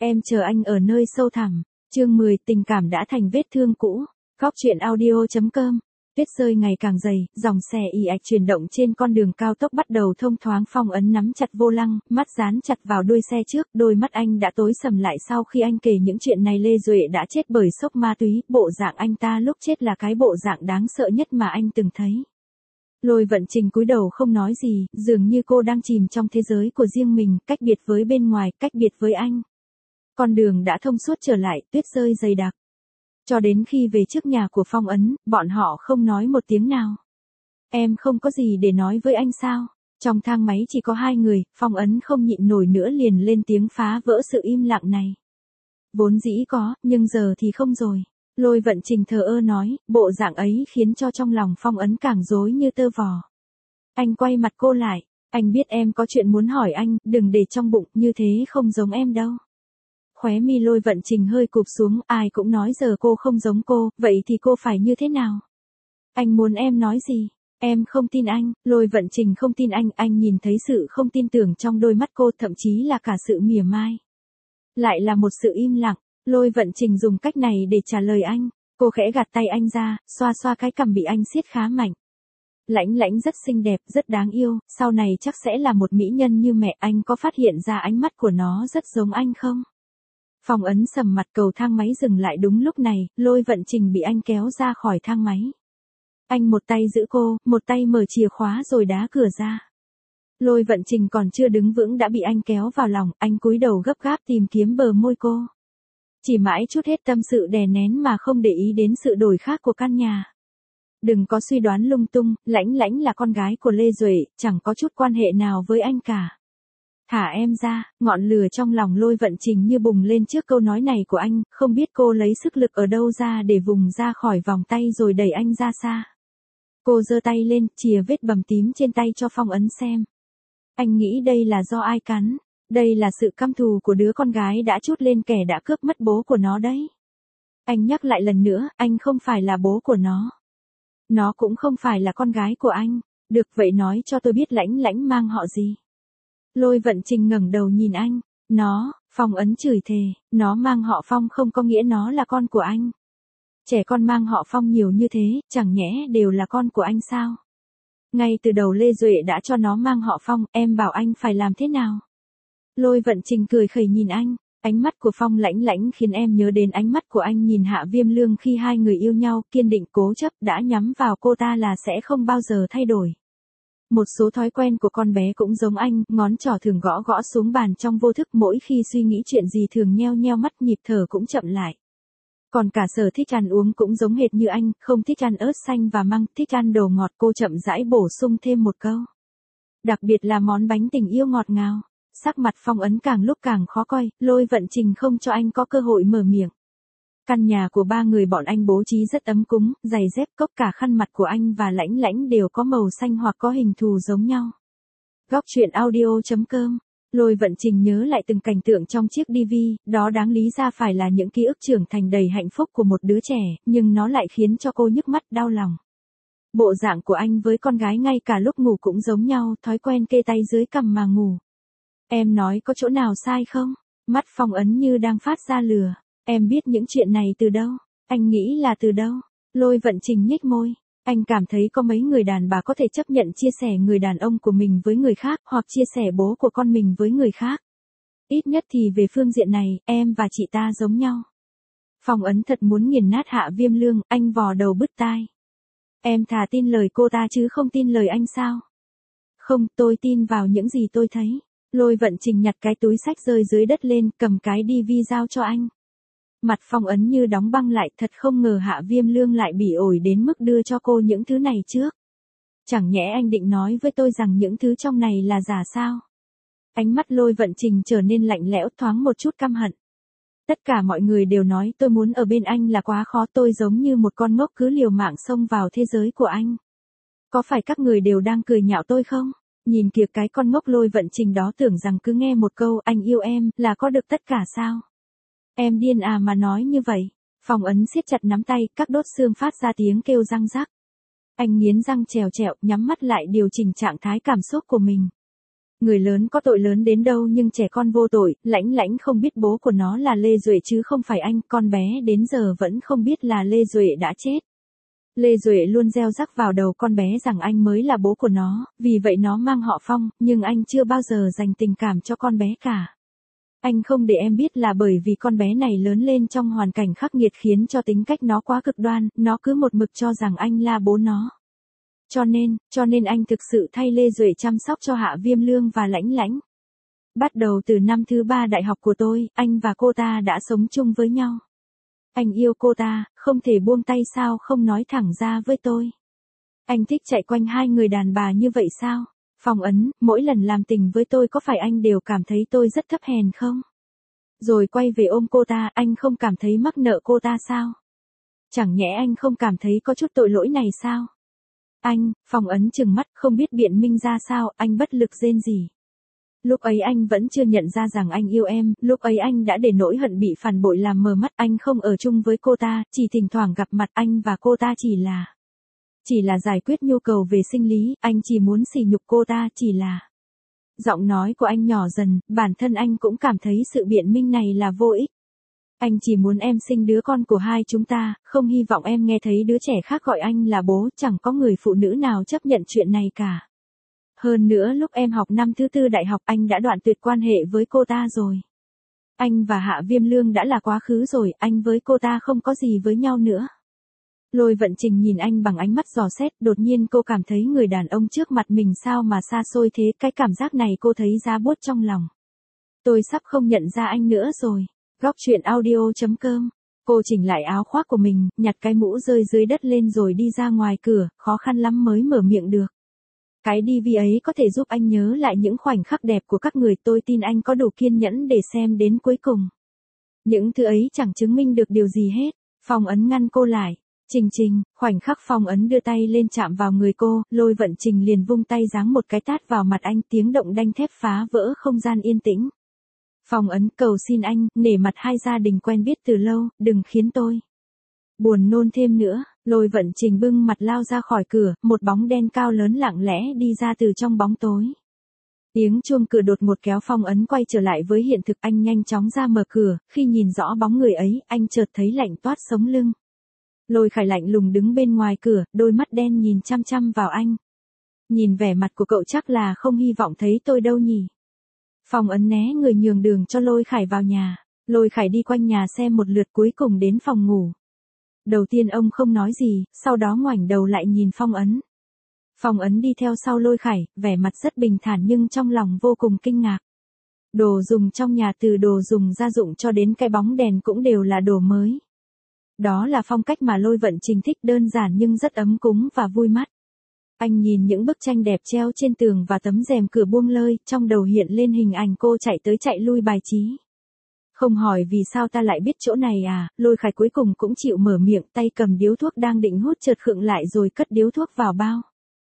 Em chờ anh ở nơi sâu thẳm. Chương 10, tình cảm đã thành vết thương cũ. Góc truyện audio.com. Tuyết rơi ngày càng dày, dòng xe ì ạch chuyển động trên con đường cao tốc bắt đầu thông thoáng. Phong Ấn nắm chặt vô lăng, mắt dán chặt vào đuôi xe trước, đôi mắt anh đã tối sầm lại sau khi anh kể những chuyện này. Lê Duệ đã chết bởi sốc ma túy, bộ dạng anh ta lúc chết là cái bộ dạng đáng sợ nhất mà anh từng thấy. Lôi Vận Trình cúi đầu không nói gì, dường như cô đang chìm trong thế giới của riêng mình, cách biệt với bên ngoài, cách biệt với anh. Con đường đã thông suốt trở lại, tuyết rơi dày đặc. Cho đến khi về trước nhà của Phong Ấn, bọn họ không nói một tiếng nào. Em không có gì để nói với anh sao? Trong thang máy chỉ có hai người, Phong Ấn không nhịn nổi nữa liền lên tiếng phá vỡ sự im lặng này. Vốn dĩ có, nhưng giờ thì không rồi. Lôi Vận Trình thờ ơ nói, bộ dạng ấy khiến cho trong lòng Phong Ấn càng rối như tơ vò. Anh quay mặt cô lại, anh biết em có chuyện muốn hỏi anh, đừng để trong bụng, như thế không giống em đâu. Khóe mi Lôi Vận Trình hơi cụp xuống, ai cũng nói giờ cô không giống cô, vậy thì cô phải như thế nào? Anh muốn em nói gì? Em không tin anh. Lôi Vận Trình không tin anh nhìn thấy sự không tin tưởng trong đôi mắt cô, thậm chí là cả sự mỉa mai. Lại là một sự im lặng. Lôi Vận Trình dùng cách này để trả lời anh. Cô khẽ gạt tay anh ra, xoa xoa cái cằm bị anh siết khá mạnh. Lãnh Lãnh rất xinh đẹp, rất đáng yêu, sau này chắc sẽ là một mỹ nhân như mẹ. Anh có phát hiện ra ánh mắt của nó rất giống anh không? Phong Ấn sầm mặt. Cầu thang máy dừng lại đúng lúc này, Lôi Vận Trình bị anh kéo ra khỏi thang máy. Anh một tay giữ cô, một tay mở chìa khóa rồi đá cửa ra. Lôi Vận Trình còn chưa đứng vững đã bị anh kéo vào lòng, anh cúi đầu gấp gáp tìm kiếm bờ môi cô. Chỉ mãi chút hết tâm sự đè nén mà không để ý đến sự đổi khác của căn nhà. Đừng có suy đoán lung tung, Lãnh Lãnh là con gái của Lê Duệ, chẳng có chút quan hệ nào với anh cả. Thả em ra. Ngọn lửa trong lòng Lôi Vận Trình như bùng lên trước câu nói này của anh, không biết cô lấy sức lực ở đâu ra để vùng ra khỏi vòng tay rồi đẩy anh ra xa. Cô giơ tay lên, chìa vết bầm tím trên tay cho Phong Ấn xem. Anh nghĩ đây là do ai cắn? Đây là sự căm thù của đứa con gái đã trút lên kẻ đã cướp mất bố của nó đấy. Anh nhắc lại lần nữa, anh không phải là bố của nó. Nó cũng không phải là con gái của anh. Được vậy nói cho tôi biết Lãnh Lãnh mang họ gì. Lôi Vận Trình ngẩng đầu nhìn anh. Phong Ấn chửi thề, nó mang họ Phong không có nghĩa nó là con của anh. Trẻ con mang họ Phong nhiều như thế, chẳng nhẽ đều là con của anh sao? Ngay từ đầu Lê Duệ đã cho nó mang họ Phong, em bảo anh phải làm thế nào? Lôi Vận Trình cười khẩy nhìn anh, ánh mắt của Phong Lãnh Lãnh khiến em nhớ đến ánh mắt của anh nhìn Hạ Viêm Lương khi hai người yêu nhau, kiên định cố chấp, đã nhắm vào cô ta là sẽ không bao giờ thay đổi. Một số thói quen của con bé cũng giống anh, ngón trỏ thường gõ gõ xuống bàn trong vô thức, mỗi khi suy nghĩ chuyện gì thường nheo nheo mắt, nhịp thở cũng chậm lại. Còn cả sở thích ăn uống cũng giống hệt như anh, không thích ăn ớt xanh và măng, thích ăn đồ ngọt. Cô chậm rãi bổ sung thêm một câu. Đặc biệt là món bánh tình yêu ngọt ngào. Sắc mặt Phong Ấn càng lúc càng khó coi, Lôi Vận Trình không cho anh có cơ hội mở miệng. Căn nhà của ba người bọn anh bố trí rất ấm cúng, giày dép, cốc, cả khăn mặt của anh và Lãnh Lãnh đều có màu xanh hoặc có hình thù giống nhau. Góc truyện audio.com. Lôi Vận Trình nhớ lại từng cảnh tượng trong chiếc DV, đó đáng lý ra phải là những ký ức trưởng thành đầy hạnh phúc của một đứa trẻ, nhưng nó lại khiến cho cô nhức mắt, đau lòng. Bộ dạng của anh với con gái ngay cả lúc ngủ cũng giống nhau, thói quen kê tay dưới cằm mà ngủ. Em nói có chỗ nào sai không? Mắt Phong Ấn như đang phát ra lửa. Em biết những chuyện này từ đâu? Anh nghĩ là từ đâu? Lôi Vận Trình nhếch môi. Anh cảm thấy có mấy người đàn bà có thể chấp nhận chia sẻ người đàn ông của mình với người khác, hoặc chia sẻ bố của con mình với người khác. Ít nhất thì về phương diện này, em và chị ta giống nhau. Phong Ấn thật muốn nghiền nát Hạ Viêm Lương, anh vò đầu bứt tai. Em thà tin lời cô ta chứ không tin lời anh sao? Không, tôi tin vào những gì tôi thấy. Lôi Vận Trình nhặt cái túi xách rơi dưới đất lên, cầm cái DV giao cho anh. Mặt Phong Ấn như đóng băng lại, thật không ngờ Hạ Viêm Lương lại bỉ ổi đến mức đưa cho cô những thứ này trước. Chẳng nhẽ anh định nói với tôi rằng những thứ trong này là giả sao? Ánh mắt Lôi Vận Trình trở nên lạnh lẽo, thoáng một chút căm hận. Tất cả mọi người đều nói tôi muốn ở bên anh là quá khó, tôi giống như một con ngốc cứ liều mạng xông vào thế giới của anh. Có phải các người đều đang cười nhạo tôi không? Nhìn kìa cái con ngốc Lôi Vận Trình đó tưởng rằng cứ nghe một câu anh yêu em là có được tất cả sao? Em điên à mà nói như vậy. Phong Ấn siết chặt nắm tay, các đốt xương phát ra tiếng kêu răng rắc. Anh nghiến răng trèo trẹo, nhắm mắt lại điều chỉnh trạng thái cảm xúc của mình. Người lớn có tội lớn đến đâu nhưng trẻ con vô tội, Lãnh Lãnh không biết bố của nó là Lê Duệ chứ không phải anh, con bé đến giờ vẫn không biết là Lê Duệ đã chết. Lê Duệ luôn gieo rắc vào đầu con bé rằng anh mới là bố của nó, vì vậy nó mang họ Phong, nhưng anh chưa bao giờ dành tình cảm cho con bé cả. Anh không để em biết là bởi vì con bé này lớn lên trong hoàn cảnh khắc nghiệt khiến cho tính cách nó quá cực đoan, nó cứ một mực cho rằng anh là bố nó. Cho nên anh thực sự thay Lê Duệ chăm sóc cho Hạ Viêm Lương và Lãnh Lãnh. Bắt đầu từ năm thứ 3 đại học của tôi, anh và cô ta đã sống chung với nhau. Anh yêu cô ta, không thể buông tay sao không nói thẳng ra với tôi. Anh thích chạy quanh hai người đàn bà như vậy sao? Phong Ấn, mỗi lần làm tình với tôi có phải anh đều cảm thấy tôi rất thấp hèn không? Rồi quay về ôm cô ta, anh không cảm thấy mắc nợ cô ta sao? Chẳng nhẽ anh không cảm thấy có chút tội lỗi này sao? Anh, Phong Ấn trừng mắt, không biết biện minh ra sao, anh bất lực rên rỉ. Lúc ấy anh vẫn chưa nhận ra rằng anh yêu em, lúc ấy anh đã để nỗi hận bị phản bội làm mờ mắt, anh không ở chung với cô ta, chỉ thỉnh thoảng gặp mặt anh và cô ta chỉ là giải quyết nhu cầu về sinh lý, anh chỉ muốn sỉ nhục cô ta, chỉ là. Giọng nói của anh nhỏ dần, bản thân anh cũng cảm thấy sự biện minh này là vô ích. Anh chỉ muốn em sinh đứa con của hai chúng ta, không hy vọng em nghe thấy đứa trẻ khác gọi anh là bố, chẳng có người phụ nữ nào chấp nhận chuyện này cả. Hơn nữa lúc em học năm thứ 4 đại học anh đã đoạn tuyệt quan hệ với cô ta rồi. Anh và Hạ Viêm Lương đã là quá khứ rồi, anh với cô ta không có gì với nhau nữa. Lôi Vận Trình nhìn anh bằng ánh mắt dò xét, đột nhiên cô cảm thấy người đàn ông trước mặt mình sao mà xa xôi thế, cái cảm giác này cô thấy giá buốt trong lòng. Tôi sắp không nhận ra anh nữa rồi. Góc truyện audio.com. Cô chỉnh lại áo khoác của mình, nhặt cái mũ rơi dưới đất lên rồi đi ra ngoài cửa, khó khăn lắm mới mở miệng được. Cái DV ấy có thể giúp anh nhớ lại những khoảnh khắc đẹp của các người, tôi tin anh có đủ kiên nhẫn để xem đến cuối cùng. Những thứ ấy chẳng chứng minh được điều gì hết. Phong Ấn ngăn cô lại. Trình, khoảnh khắc Phong Ấn đưa tay lên chạm vào người cô, Lôi Vận Trình liền vung tay giáng một cái tát vào mặt anh, tiếng động đanh thép phá vỡ không gian yên tĩnh. Phong Ấn, cầu xin anh, nể mặt hai gia đình quen biết từ lâu, đừng khiến tôi buồn nôn thêm nữa. Lôi Vận Trình bưng mặt lao ra khỏi cửa, một bóng đen cao lớn lặng lẽ đi ra từ trong bóng tối. Tiếng chuông cửa đột ngột kéo Phong Ấn quay trở lại với hiện thực, anh nhanh chóng ra mở cửa, khi nhìn rõ bóng người ấy, anh chợt thấy lạnh toát sống lưng. Lôi Khải lạnh lùng đứng bên ngoài cửa, đôi mắt đen nhìn chăm chăm vào anh. Nhìn vẻ mặt của cậu chắc là không hy vọng thấy tôi đâu nhỉ. Phong Ấn né người nhường đường cho Lôi Khải vào nhà. Lôi Khải đi quanh nhà xem một lượt cuối cùng đến phòng ngủ. Đầu tiên ông không nói gì, sau đó ngoảnh đầu lại nhìn Phong Ấn. Phong Ấn đi theo sau Lôi Khải, vẻ mặt rất bình thản nhưng trong lòng vô cùng kinh ngạc. Đồ dùng trong nhà từ đồ dùng gia dụng cho đến cái bóng đèn cũng đều là đồ mới. Đó là phong cách mà Lôi Vận Trình thích, đơn giản nhưng rất ấm cúng và vui mắt. Anh nhìn những bức tranh đẹp treo trên tường và tấm rèm cửa buông lơi, trong đầu hiện lên hình ảnh cô chạy tới chạy lui bài trí. Không hỏi vì sao ta lại biết chỗ này à, Lôi Khải cuối cùng cũng chịu mở miệng, tay cầm điếu thuốc đang định hút chợt khựng lại rồi cất điếu thuốc vào bao.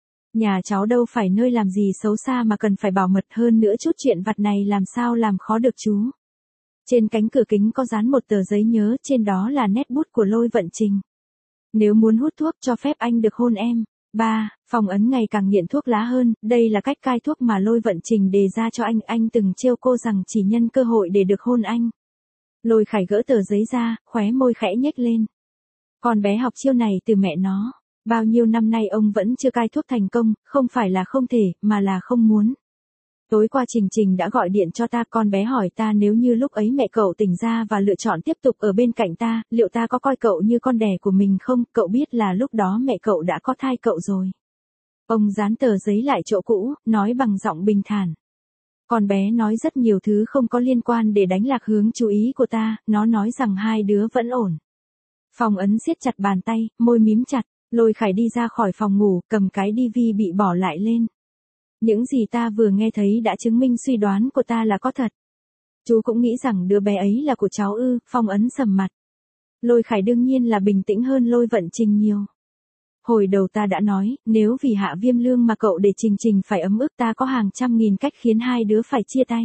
Nhà cháu đâu phải nơi làm gì xấu xa mà cần phải bảo mật, hơn nữa chút chuyện vặt này làm sao làm khó được chú. Trên cánh cửa kính có dán một tờ giấy nhớ, trên đó là nét bút của Lôi Vận Trình. Nếu muốn hút thuốc cho phép anh được hôn em. 3. Phong Ấn ngày càng nghiện thuốc lá hơn, đây là cách cai thuốc mà Lôi Vận Trình đề ra cho anh từng trêu cô rằng chỉ nhân cơ hội để được hôn anh. Lôi Khải gỡ tờ giấy ra, khóe môi khẽ nhếch lên. Con bé học chiêu này từ mẹ nó. Bao nhiêu năm nay ông vẫn chưa cai thuốc thành công, không phải là không thể, mà là không muốn. Tối qua Trình đã gọi điện cho ta, con bé hỏi ta nếu như lúc ấy mẹ cậu tỉnh ra và lựa chọn tiếp tục ở bên cạnh ta, liệu ta có coi cậu như con đẻ của mình không, cậu biết là lúc đó mẹ cậu đã có thai cậu rồi. Ông dán tờ giấy lại chỗ cũ, nói bằng giọng bình thản. Con bé nói rất nhiều thứ không có liên quan để đánh lạc hướng chú ý của ta, nó nói rằng hai đứa vẫn ổn. Phong Ấn siết chặt bàn tay, môi mím chặt, Lôi Khải đi ra khỏi phòng ngủ, cầm cái DV bị bỏ lại lên. Những gì ta vừa nghe thấy đã chứng minh suy đoán của ta là có thật. Chú cũng nghĩ rằng đứa bé ấy là của cháu ư, Phong Ấn sầm mặt. Lôi Khải đương nhiên là bình tĩnh hơn Lôi Vận Trình nhiều. Hồi đầu ta đã nói, nếu vì Hạ Viêm Lương mà cậu để Trình phải ấm ức, ta có hàng trăm nghìn cách khiến hai đứa phải chia tay.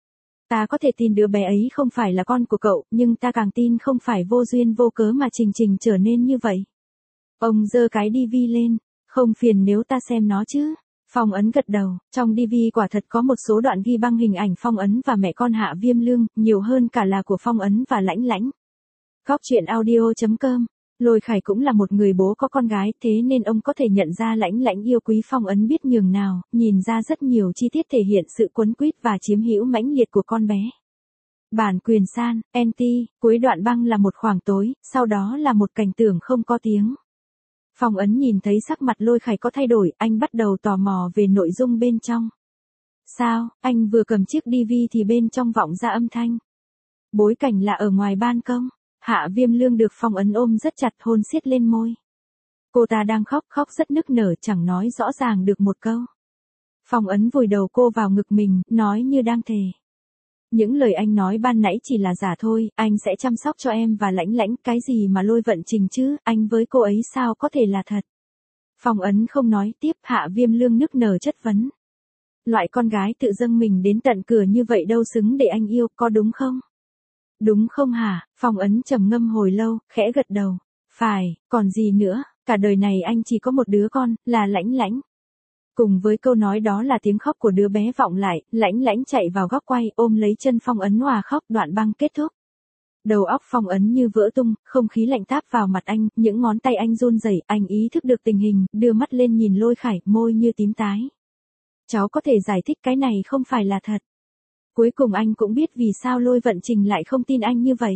Ta có thể tin đứa bé ấy không phải là con của cậu, nhưng ta càng tin không phải vô duyên vô cớ mà Trình trở nên như vậy. Ông giơ cái DV lên, không phiền nếu ta xem nó chứ. Phong Ấn gật đầu, trong DV quả thật có một số đoạn ghi băng hình ảnh Phong Ấn và mẹ con Hạ Viêm Lương, nhiều hơn cả là của Phong Ấn và Lãnh Lãnh. Góc truyện audio.com. Lôi Khải cũng là một người bố có con gái, thế nên ông có thể nhận ra Lãnh Lãnh yêu quý Phong Ấn biết nhường nào, nhìn ra rất nhiều chi tiết thể hiện sự quấn quýt và chiếm hữu mãnh liệt của con bé. Bản quyền San, NT, cuối đoạn băng là một khoảng tối, sau đó là một cảnh tượng không có tiếng. Phong Ấn nhìn thấy sắc mặt Lôi Khải có thay đổi, anh bắt đầu tò mò về nội dung bên trong. Sao, anh vừa cầm chiếc DV thì bên trong vọng ra âm thanh. Bối cảnh là ở ngoài ban công, Hạ Viêm Lương được Phong Ấn ôm rất chặt, hôn siết lên môi. Cô ta đang khóc rất nức nở, chẳng nói rõ ràng được một câu. Phong Ấn vùi đầu cô vào ngực mình, nói như đang thề. Những lời anh nói ban nãy chỉ là giả thôi, anh sẽ chăm sóc cho em và Lãnh Lãnh, cái gì mà Lôi Vận Trình chứ, anh với cô ấy sao có thể là thật. Phong Ấn không nói tiếp, Hạ Viêm Lương nức nở chất vấn. Loại con gái tự dâng mình đến tận cửa như vậy đâu xứng để anh yêu, có đúng không? Đúng không hả? Phong Ấn trầm ngâm hồi lâu, khẽ gật đầu. Phải, còn gì nữa, cả đời này anh chỉ có một đứa con, là Lãnh Lãnh. Cùng với câu nói đó là tiếng khóc của đứa bé vọng lại, Lãnh Lãnh chạy vào góc quay, ôm lấy chân Phong Ấn hòa khóc, đoạn băng kết thúc. Đầu óc Phong Ấn như vỡ tung, không khí lạnh táp vào mặt anh, những ngón tay anh run rẩy, anh ý thức được tình hình, đưa mắt lên nhìn Lôi Khải, môi như tím tái. Cháu có thể giải thích cái này không phải là thật. Cuối cùng anh cũng biết vì sao Lôi Vận Trình lại không tin anh như vậy.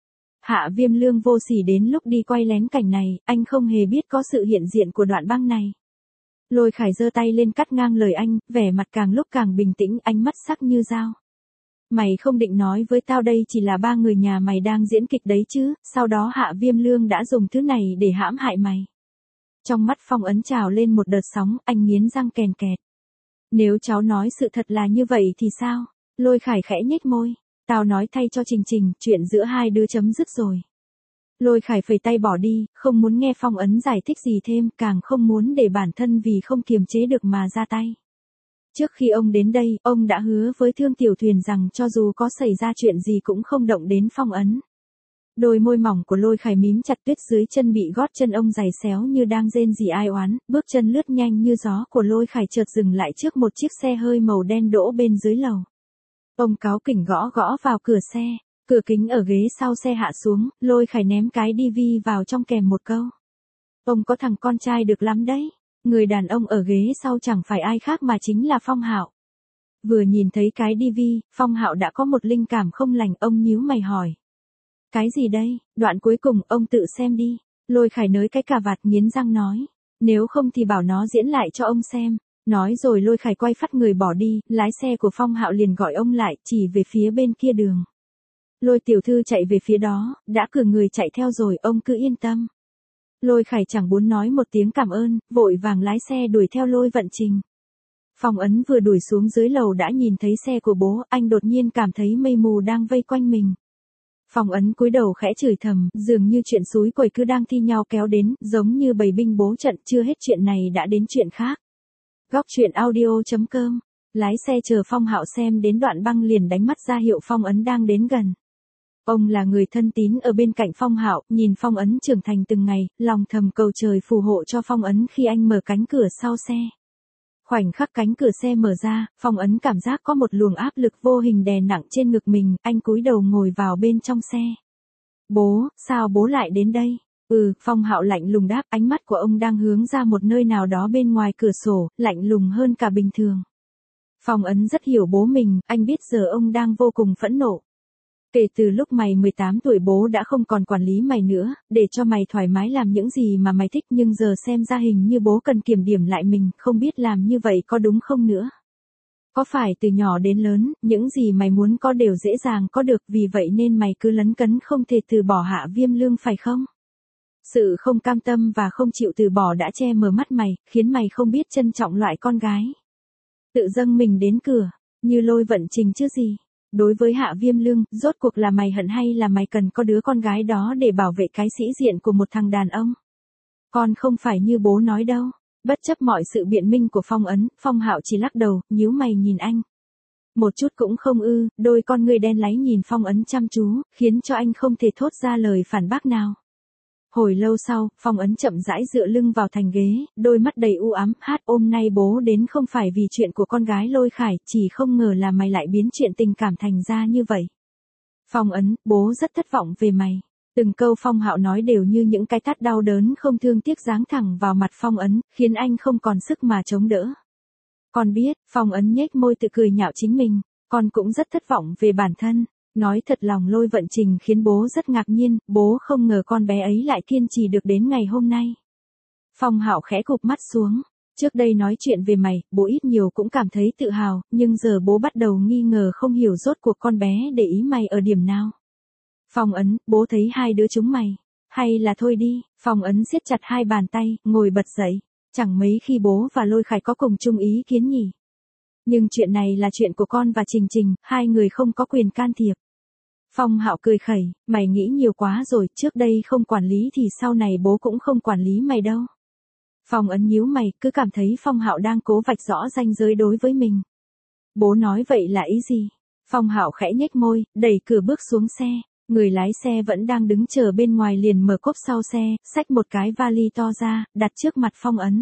Hạ Viêm Lương vô sỉ đến lúc đi quay lén cảnh này, anh không hề biết có sự hiện diện của đoạn băng này. Lôi Khải giơ tay lên cắt ngang lời anh, vẻ mặt càng lúc càng bình tĩnh, ánh mắt sắc như dao. Mày không định nói với tao đây chỉ là ba người nhà mày đang diễn kịch đấy chứ, sau đó Hạ Viêm Lương đã dùng thứ này để hãm hại mày. Trong mắt Phong Ấn trào lên một đợt sóng, anh nghiến răng kèn kẹt. Nếu cháu nói sự thật là như vậy thì sao? Lôi Khải khẽ nhếch môi. Tao nói thay cho Trình Trình, chuyện giữa hai đứa chấm dứt rồi. Lôi Khải phẩy tay bỏ đi, không muốn nghe Phong Ấn giải thích gì thêm, càng không muốn để bản thân vì không kiềm chế được mà ra tay. Trước khi ông đến đây, ông đã hứa với Thương Tiểu Thuyền rằng cho dù có xảy ra chuyện gì cũng không động đến Phong Ấn. Đôi môi mỏng của Lôi Khải mím chặt, tuyết dưới chân bị gót chân ông giày xéo như đang rên rỉ ai oán, bước chân lướt nhanh như gió của Lôi Khải chợt dừng lại trước một chiếc xe hơi màu đen đỗ bên dưới lầu. Ông cáu kỉnh gõ vào cửa xe, cửa kính ở ghế sau xe hạ xuống, Lôi Khải ném cái DV vào trong kèm một câu. Ông có thằng con trai được lắm đấy, người đàn ông ở ghế sau chẳng phải ai khác mà chính là Phong Hạo. Vừa nhìn thấy cái DV, Phong Hạo đã có một linh cảm không lành, ông nhíu mày hỏi. Cái gì đây? Đoạn cuối cùng ông tự xem đi. Lôi Khải nới cái cà vạt, nghiến răng nói. Nếu không thì bảo nó diễn lại cho ông xem. Nói rồi Lôi Khải quay phắt người bỏ đi, lái xe của Phong Hạo liền gọi ông lại, chỉ về phía bên kia đường. Lôi tiểu thư chạy về phía đó, đã cử người chạy theo rồi, ông cứ yên tâm. Lôi Khải chẳng muốn nói một tiếng cảm ơn, vội vàng lái xe đuổi theo Lôi Vận Trình. Phong Ấn vừa đuổi xuống dưới lầu đã nhìn thấy xe của bố, anh đột nhiên cảm thấy mây mù đang vây quanh mình. Phong Ấn cúi đầu khẽ chửi thầm, dường như chuyện xúi quẩy cứ đang thi nhau kéo đến, giống như bầy binh bố trận, chưa hết chuyện này đã đến chuyện khác. Góc truyện audio.com. Lái xe chờ Phong Hạo xem đến đoạn băng liền đánh mắt ra hiệu Phong Ấn đang đến gần. Ông là người thân tín ở bên cạnh Phong Hạo, nhìn Phong Ấn trưởng thành từng ngày, lòng thầm cầu trời phù hộ cho Phong Ấn khi anh mở cánh cửa sau xe. Khoảnh khắc cánh cửa xe mở ra, Phong Ấn cảm giác có một luồng áp lực vô hình đè nặng trên ngực mình, anh cúi đầu ngồi vào bên trong xe. Bố, sao bố lại đến đây? Phong Hạo lạnh lùng đáp, ánh mắt của ông đang hướng ra một nơi nào đó bên ngoài cửa sổ, lạnh lùng hơn cả bình thường. Phong Ấn rất hiểu bố mình, anh biết giờ ông đang vô cùng phẫn nộ. Kể từ lúc mày 18 tuổi bố đã không còn quản lý mày nữa, để cho mày thoải mái làm những gì mà mày thích, nhưng giờ xem ra hình như bố cần kiểm điểm lại mình, không biết làm như vậy có đúng không nữa. Có phải từ nhỏ đến lớn, những gì mày muốn có đều dễ dàng có được, vì vậy nên mày cứ lấn cấn không thể từ bỏ Hạ Viêm Lương phải không? Sự không cam tâm và không chịu từ bỏ đã che mờ mắt mày, khiến mày không biết trân trọng loại con gái. Tự dâng mình đến cửa, như Lôi Vận Trình chứ gì. Đối với Hạ Viêm Lương, rốt cuộc là mày hận hay là mày cần có đứa con gái đó để bảo vệ cái sĩ diện của một thằng đàn ông? Con không phải như bố nói đâu. Bất chấp mọi sự biện minh của Phong Ấn, Phong Hạo chỉ lắc đầu, nhíu mày nhìn anh. Một chút cũng không đôi con ngươi đen láy nhìn Phong Ấn chăm chú, khiến cho anh không thể thốt ra lời phản bác nào. Hồi lâu sau, Phong Ấn chậm rãi dựa lưng vào thành ghế, đôi mắt đầy u ám, hát hôm nay bố đến không phải vì chuyện của con gái Lôi Khải, chỉ không ngờ là mày lại biến chuyện tình cảm thành ra như vậy. Phong Ấn, bố rất thất vọng về mày. Từng câu Phong Hạo nói đều như những cái tát đau đớn không thương tiếc giáng thẳng vào mặt Phong Ấn, khiến anh không còn sức mà chống đỡ. Con biết, Phong Ấn nhếch môi tự cười nhạo chính mình, con cũng rất thất vọng về bản thân. Nói thật lòng Lôi Vận Trình khiến bố rất ngạc nhiên, bố không ngờ con bé ấy lại kiên trì được đến ngày hôm nay. Phong Hạo khẽ cụp mắt xuống, trước đây nói chuyện về mày, bố ít nhiều cũng cảm thấy tự hào, nhưng giờ bố bắt đầu nghi ngờ không hiểu rốt cuộc con bé để ý mày ở điểm nào. Phong Ấn, bố thấy hai đứa chúng mày, hay là thôi đi. Phong Ấn siết chặt hai bàn tay, ngồi bật dậy, chẳng mấy khi bố và Lôi Khải có cùng chung ý kiến nhỉ. Nhưng chuyện này là chuyện của con và Trình Trình, hai người không có quyền can thiệp. Phong Hạo cười khẩy, mày nghĩ nhiều quá rồi, trước đây không quản lý thì sau này bố cũng không quản lý mày đâu. Phong Ấn nhíu mày, cứ cảm thấy Phong Hạo đang cố vạch rõ ranh giới đối với mình. Bố nói vậy là ý gì? Phong Hạo khẽ nhếch môi, đẩy cửa bước xuống xe. Người lái xe vẫn đang đứng chờ bên ngoài liền mở cốp sau xe, xách một cái vali to ra, đặt trước mặt Phong Ấn.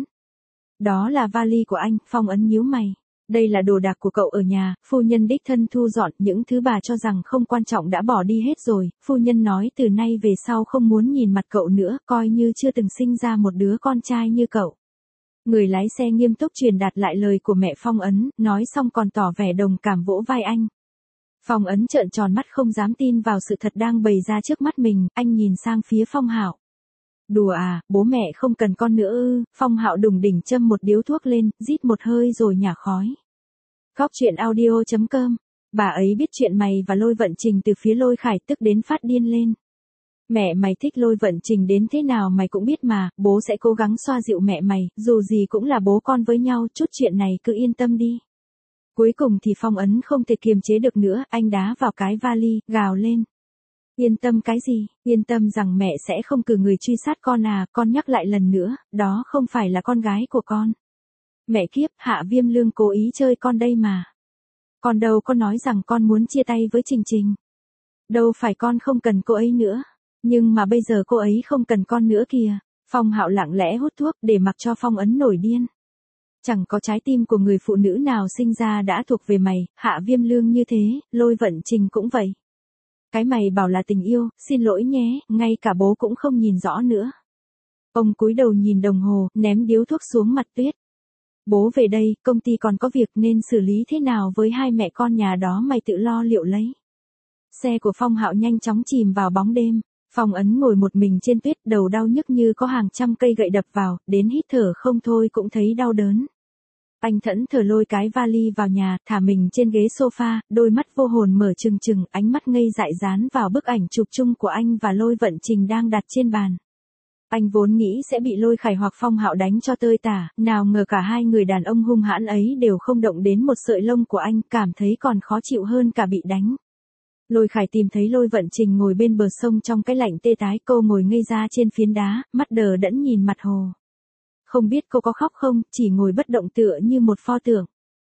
Đó là vali của anh. Phong Ấn nhíu mày. Đây là đồ đạc của cậu ở nhà, phu nhân đích thân thu dọn, những thứ bà cho rằng không quan trọng đã bỏ đi hết rồi, phu nhân nói từ nay về sau không muốn nhìn mặt cậu nữa, coi như chưa từng sinh ra một đứa con trai như cậu. Người lái xe nghiêm túc truyền đạt lại lời của mẹ Phong Ấn, nói xong còn tỏ vẻ đồng cảm vỗ vai anh. Phong Ấn trợn tròn mắt không dám tin vào sự thật đang bày ra trước mắt mình, anh nhìn sang phía Phong Hạo. Đùa à, bố mẹ không cần con nữa ư? Phong Hạo đùng đỉnh châm một điếu thuốc lên, rít một hơi rồi nhả khói. Góc truyện audio.com. Bà ấy biết chuyện mày và Lôi Vận Trình từ phía Lôi Khải, tức đến phát điên lên. Mẹ mày thích Lôi Vận Trình đến thế nào mày cũng biết mà, bố sẽ cố gắng xoa dịu mẹ mày, dù gì cũng là bố con với nhau, chút chuyện này cứ yên tâm đi. Cuối cùng thì Phong Ấn không thể kiềm chế được nữa, anh đá vào cái vali, gào lên. Yên tâm cái gì, yên tâm rằng mẹ sẽ không cử người truy sát con à, con nhắc lại lần nữa, đó không phải là con gái của con. Mẹ kiếp, Hạ Viêm Lương cố ý chơi con đây mà. Con đâu có nói rằng con muốn chia tay với Trình Trình. Đâu phải con không cần cô ấy nữa, nhưng mà bây giờ cô ấy không cần con nữa kìa. Phong Hạo lặng lẽ hút thuốc để mặc cho Phong Ấn nổi điên. Chẳng có trái tim của người phụ nữ nào sinh ra đã thuộc về mày, Hạ Viêm Lương như thế, Lôi Vận Trình cũng vậy. Cái mày bảo là tình yêu, xin lỗi nhé, ngay cả bố cũng không nhìn rõ nữa. Ông cúi đầu nhìn đồng hồ, ném điếu thuốc xuống mặt Tuyết. Bố về đây, công ty còn có việc nên xử lý thế nào với hai mẹ con nhà đó mày tự lo liệu lấy. Xe của Phong Hạo nhanh chóng chìm vào bóng đêm. Phong Ấn ngồi một mình trên tuyết, đầu đau nhức như có hàng trăm cây gậy đập vào, đến hít thở không thôi cũng thấy đau đớn. Anh thẫn thờ lôi cái vali vào nhà, thả mình trên ghế sofa, đôi mắt vô hồn mở trừng trừng, ánh mắt ngây dại dán vào bức ảnh chụp chung của anh và Lôi Vận Trình đang đặt trên bàn. Anh vốn nghĩ sẽ bị Lôi Khải hoặc Phong Hạo đánh cho tơi tả, nào ngờ cả hai người đàn ông hung hãn ấy đều không động đến một sợi lông của anh, cảm thấy còn khó chịu hơn cả bị đánh. Lôi Khải tìm thấy Lôi Vận Trình ngồi bên bờ sông trong cái lạnh tê tái, cô ngồi ngây ra trên phiến đá, mắt đờ đẫn nhìn mặt hồ. Không biết cô có khóc không, chỉ ngồi bất động tựa như một pho tượng.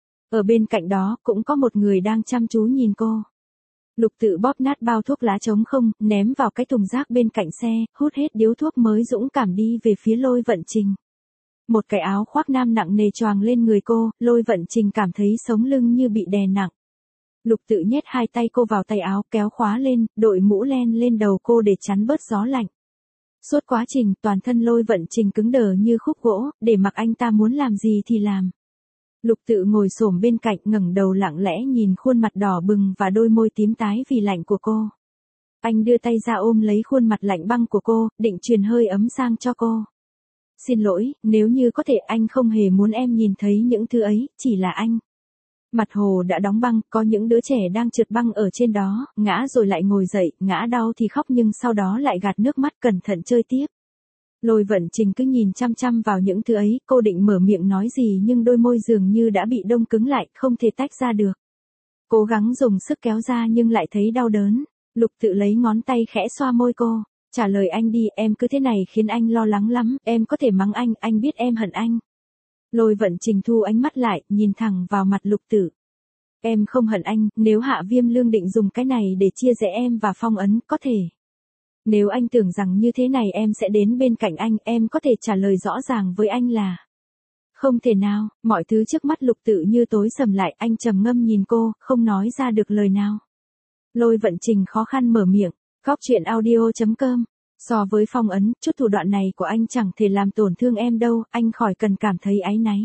Ở bên cạnh đó, cũng có một người đang chăm chú nhìn cô. Lục Tự bóp nát bao thuốc lá trống không, ném vào cái thùng rác bên cạnh xe, hút hết điếu thuốc mới dũng cảm đi về phía Lôi Vận Trình. Một cái áo khoác nam nặng nề choàng lên người cô, Lôi Vận Trình cảm thấy sống lưng như bị đè nặng. Lục Tự nhét hai tay cô vào tay áo, kéo khóa lên, đội mũ len lên đầu cô để chắn bớt gió lạnh. Suốt quá trình, toàn thân Lôi Vận Trình cứng đờ như khúc gỗ, để mặc anh ta muốn làm gì thì làm. Lục Tự ngồi xổm bên cạnh, ngẩng đầu lặng lẽ nhìn khuôn mặt đỏ bừng và đôi môi tím tái vì lạnh của cô. Anh đưa tay ra ôm lấy khuôn mặt lạnh băng của cô, định truyền hơi ấm sang cho cô. Xin lỗi, nếu như có thể anh không hề muốn em nhìn thấy những thứ ấy, chỉ là anh. Mặt hồ đã đóng băng, có những đứa trẻ đang trượt băng ở trên đó, ngã rồi lại ngồi dậy, ngã đau thì khóc nhưng sau đó lại gạt nước mắt cẩn thận chơi tiếp. Lôi Vận Trình cứ nhìn chăm chăm vào những thứ ấy, cô định mở miệng nói gì nhưng đôi môi dường như đã bị đông cứng lại, không thể tách ra được. Cố gắng dùng sức kéo ra nhưng lại thấy đau đớn. Lục Tự lấy ngón tay khẽ xoa môi cô. Trả lời anh đi, em cứ thế này khiến anh lo lắng lắm, em có thể mắng anh biết em hận anh. Lôi Vận Trình thu ánh mắt lại, nhìn thẳng vào mặt Lục Tự. Em không hận anh, nếu Hạ Viêm Lương định dùng cái này để chia rẽ em và Phong Ấn, có thể. Nếu anh tưởng rằng như thế này em sẽ đến bên cạnh anh, em có thể trả lời rõ ràng với anh là không thể nào. Mọi thứ trước mắt Lục Tự như tối sầm lại, anh trầm ngâm nhìn cô, không nói ra được lời nào. Lôi Vận Trình khó khăn mở miệng, Cóc truyện audio.com. So với Phong Ấn, chút thủ đoạn này của anh chẳng thể làm tổn thương em đâu, anh khỏi cần cảm thấy áy náy.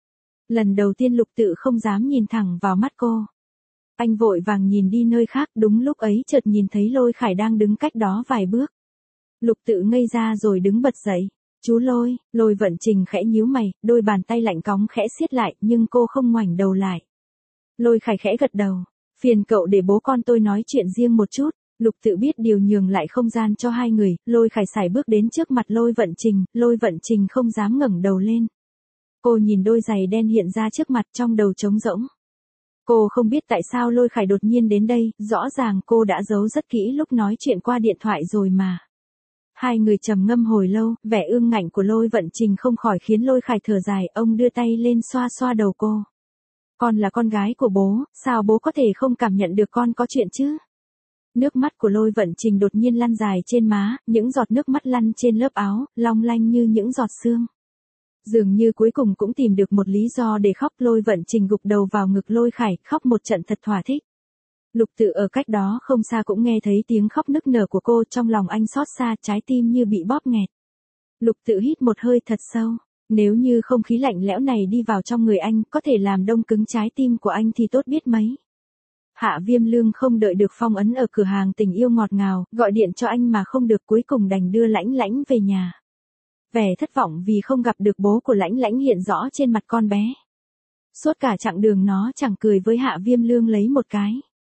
Lần đầu tiên Lục Tự không dám nhìn thẳng vào mắt cô. Anh vội vàng nhìn đi nơi khác, đúng lúc ấy chợt nhìn thấy Lôi Khải đang đứng cách đó vài bước. Lục Tự ngây ra rồi đứng bật dậy. Chú Lôi, Lôi Vận Trình khẽ nhíu mày, đôi bàn tay lạnh cóng khẽ siết lại, nhưng cô không ngoảnh đầu lại. Lôi Khải khẽ gật đầu. Phiền cậu để bố con tôi nói chuyện riêng một chút. Lục Tự biết điều nhường lại không gian cho hai người, Lôi Khải sải bước đến trước mặt Lôi Vận Trình không dám ngẩng đầu lên. Cô nhìn đôi giày đen hiện ra trước mặt trong đầu trống rỗng. Cô không biết tại sao Lôi Khải đột nhiên đến đây, rõ ràng cô đã giấu rất kỹ lúc nói chuyện qua điện thoại rồi mà. Hai người trầm ngâm hồi lâu, vẻ ương ngạnh của Lôi Vận Trình không khỏi khiến Lôi Khải thở dài, ông đưa tay lên xoa xoa đầu cô. Con là con gái của bố, sao bố có thể không cảm nhận được con có chuyện chứ? Nước mắt của Lôi Vận Trình đột nhiên lăn dài trên má, những giọt nước mắt lăn trên lớp áo, long lanh như những giọt sương. Dường như cuối cùng cũng tìm được một lý do để khóc. Lôi Vận Trình gục đầu vào ngực Lôi Khải, khóc một trận thật thỏa thích. Lục Tự ở cách đó không xa cũng nghe thấy tiếng khóc nức nở của cô, trong lòng anh xót xa, trái tim như bị bóp nghẹt. Lục Tự hít một hơi thật sâu, nếu như không khí lạnh lẽo này đi vào trong người anh, có thể làm đông cứng trái tim của anh thì tốt biết mấy. Hạ Viêm Lương không đợi được Phong Ấn ở cửa hàng tình yêu ngọt ngào, gọi điện cho anh mà không được, cuối cùng đành đưa Lãnh Lãnh về nhà. Vẻ thất vọng vì không gặp được bố của Lãnh Lãnh hiện rõ trên mặt con bé. Suốt cả chặng đường nó chẳng cười với Hạ Viêm Lương lấy một cái.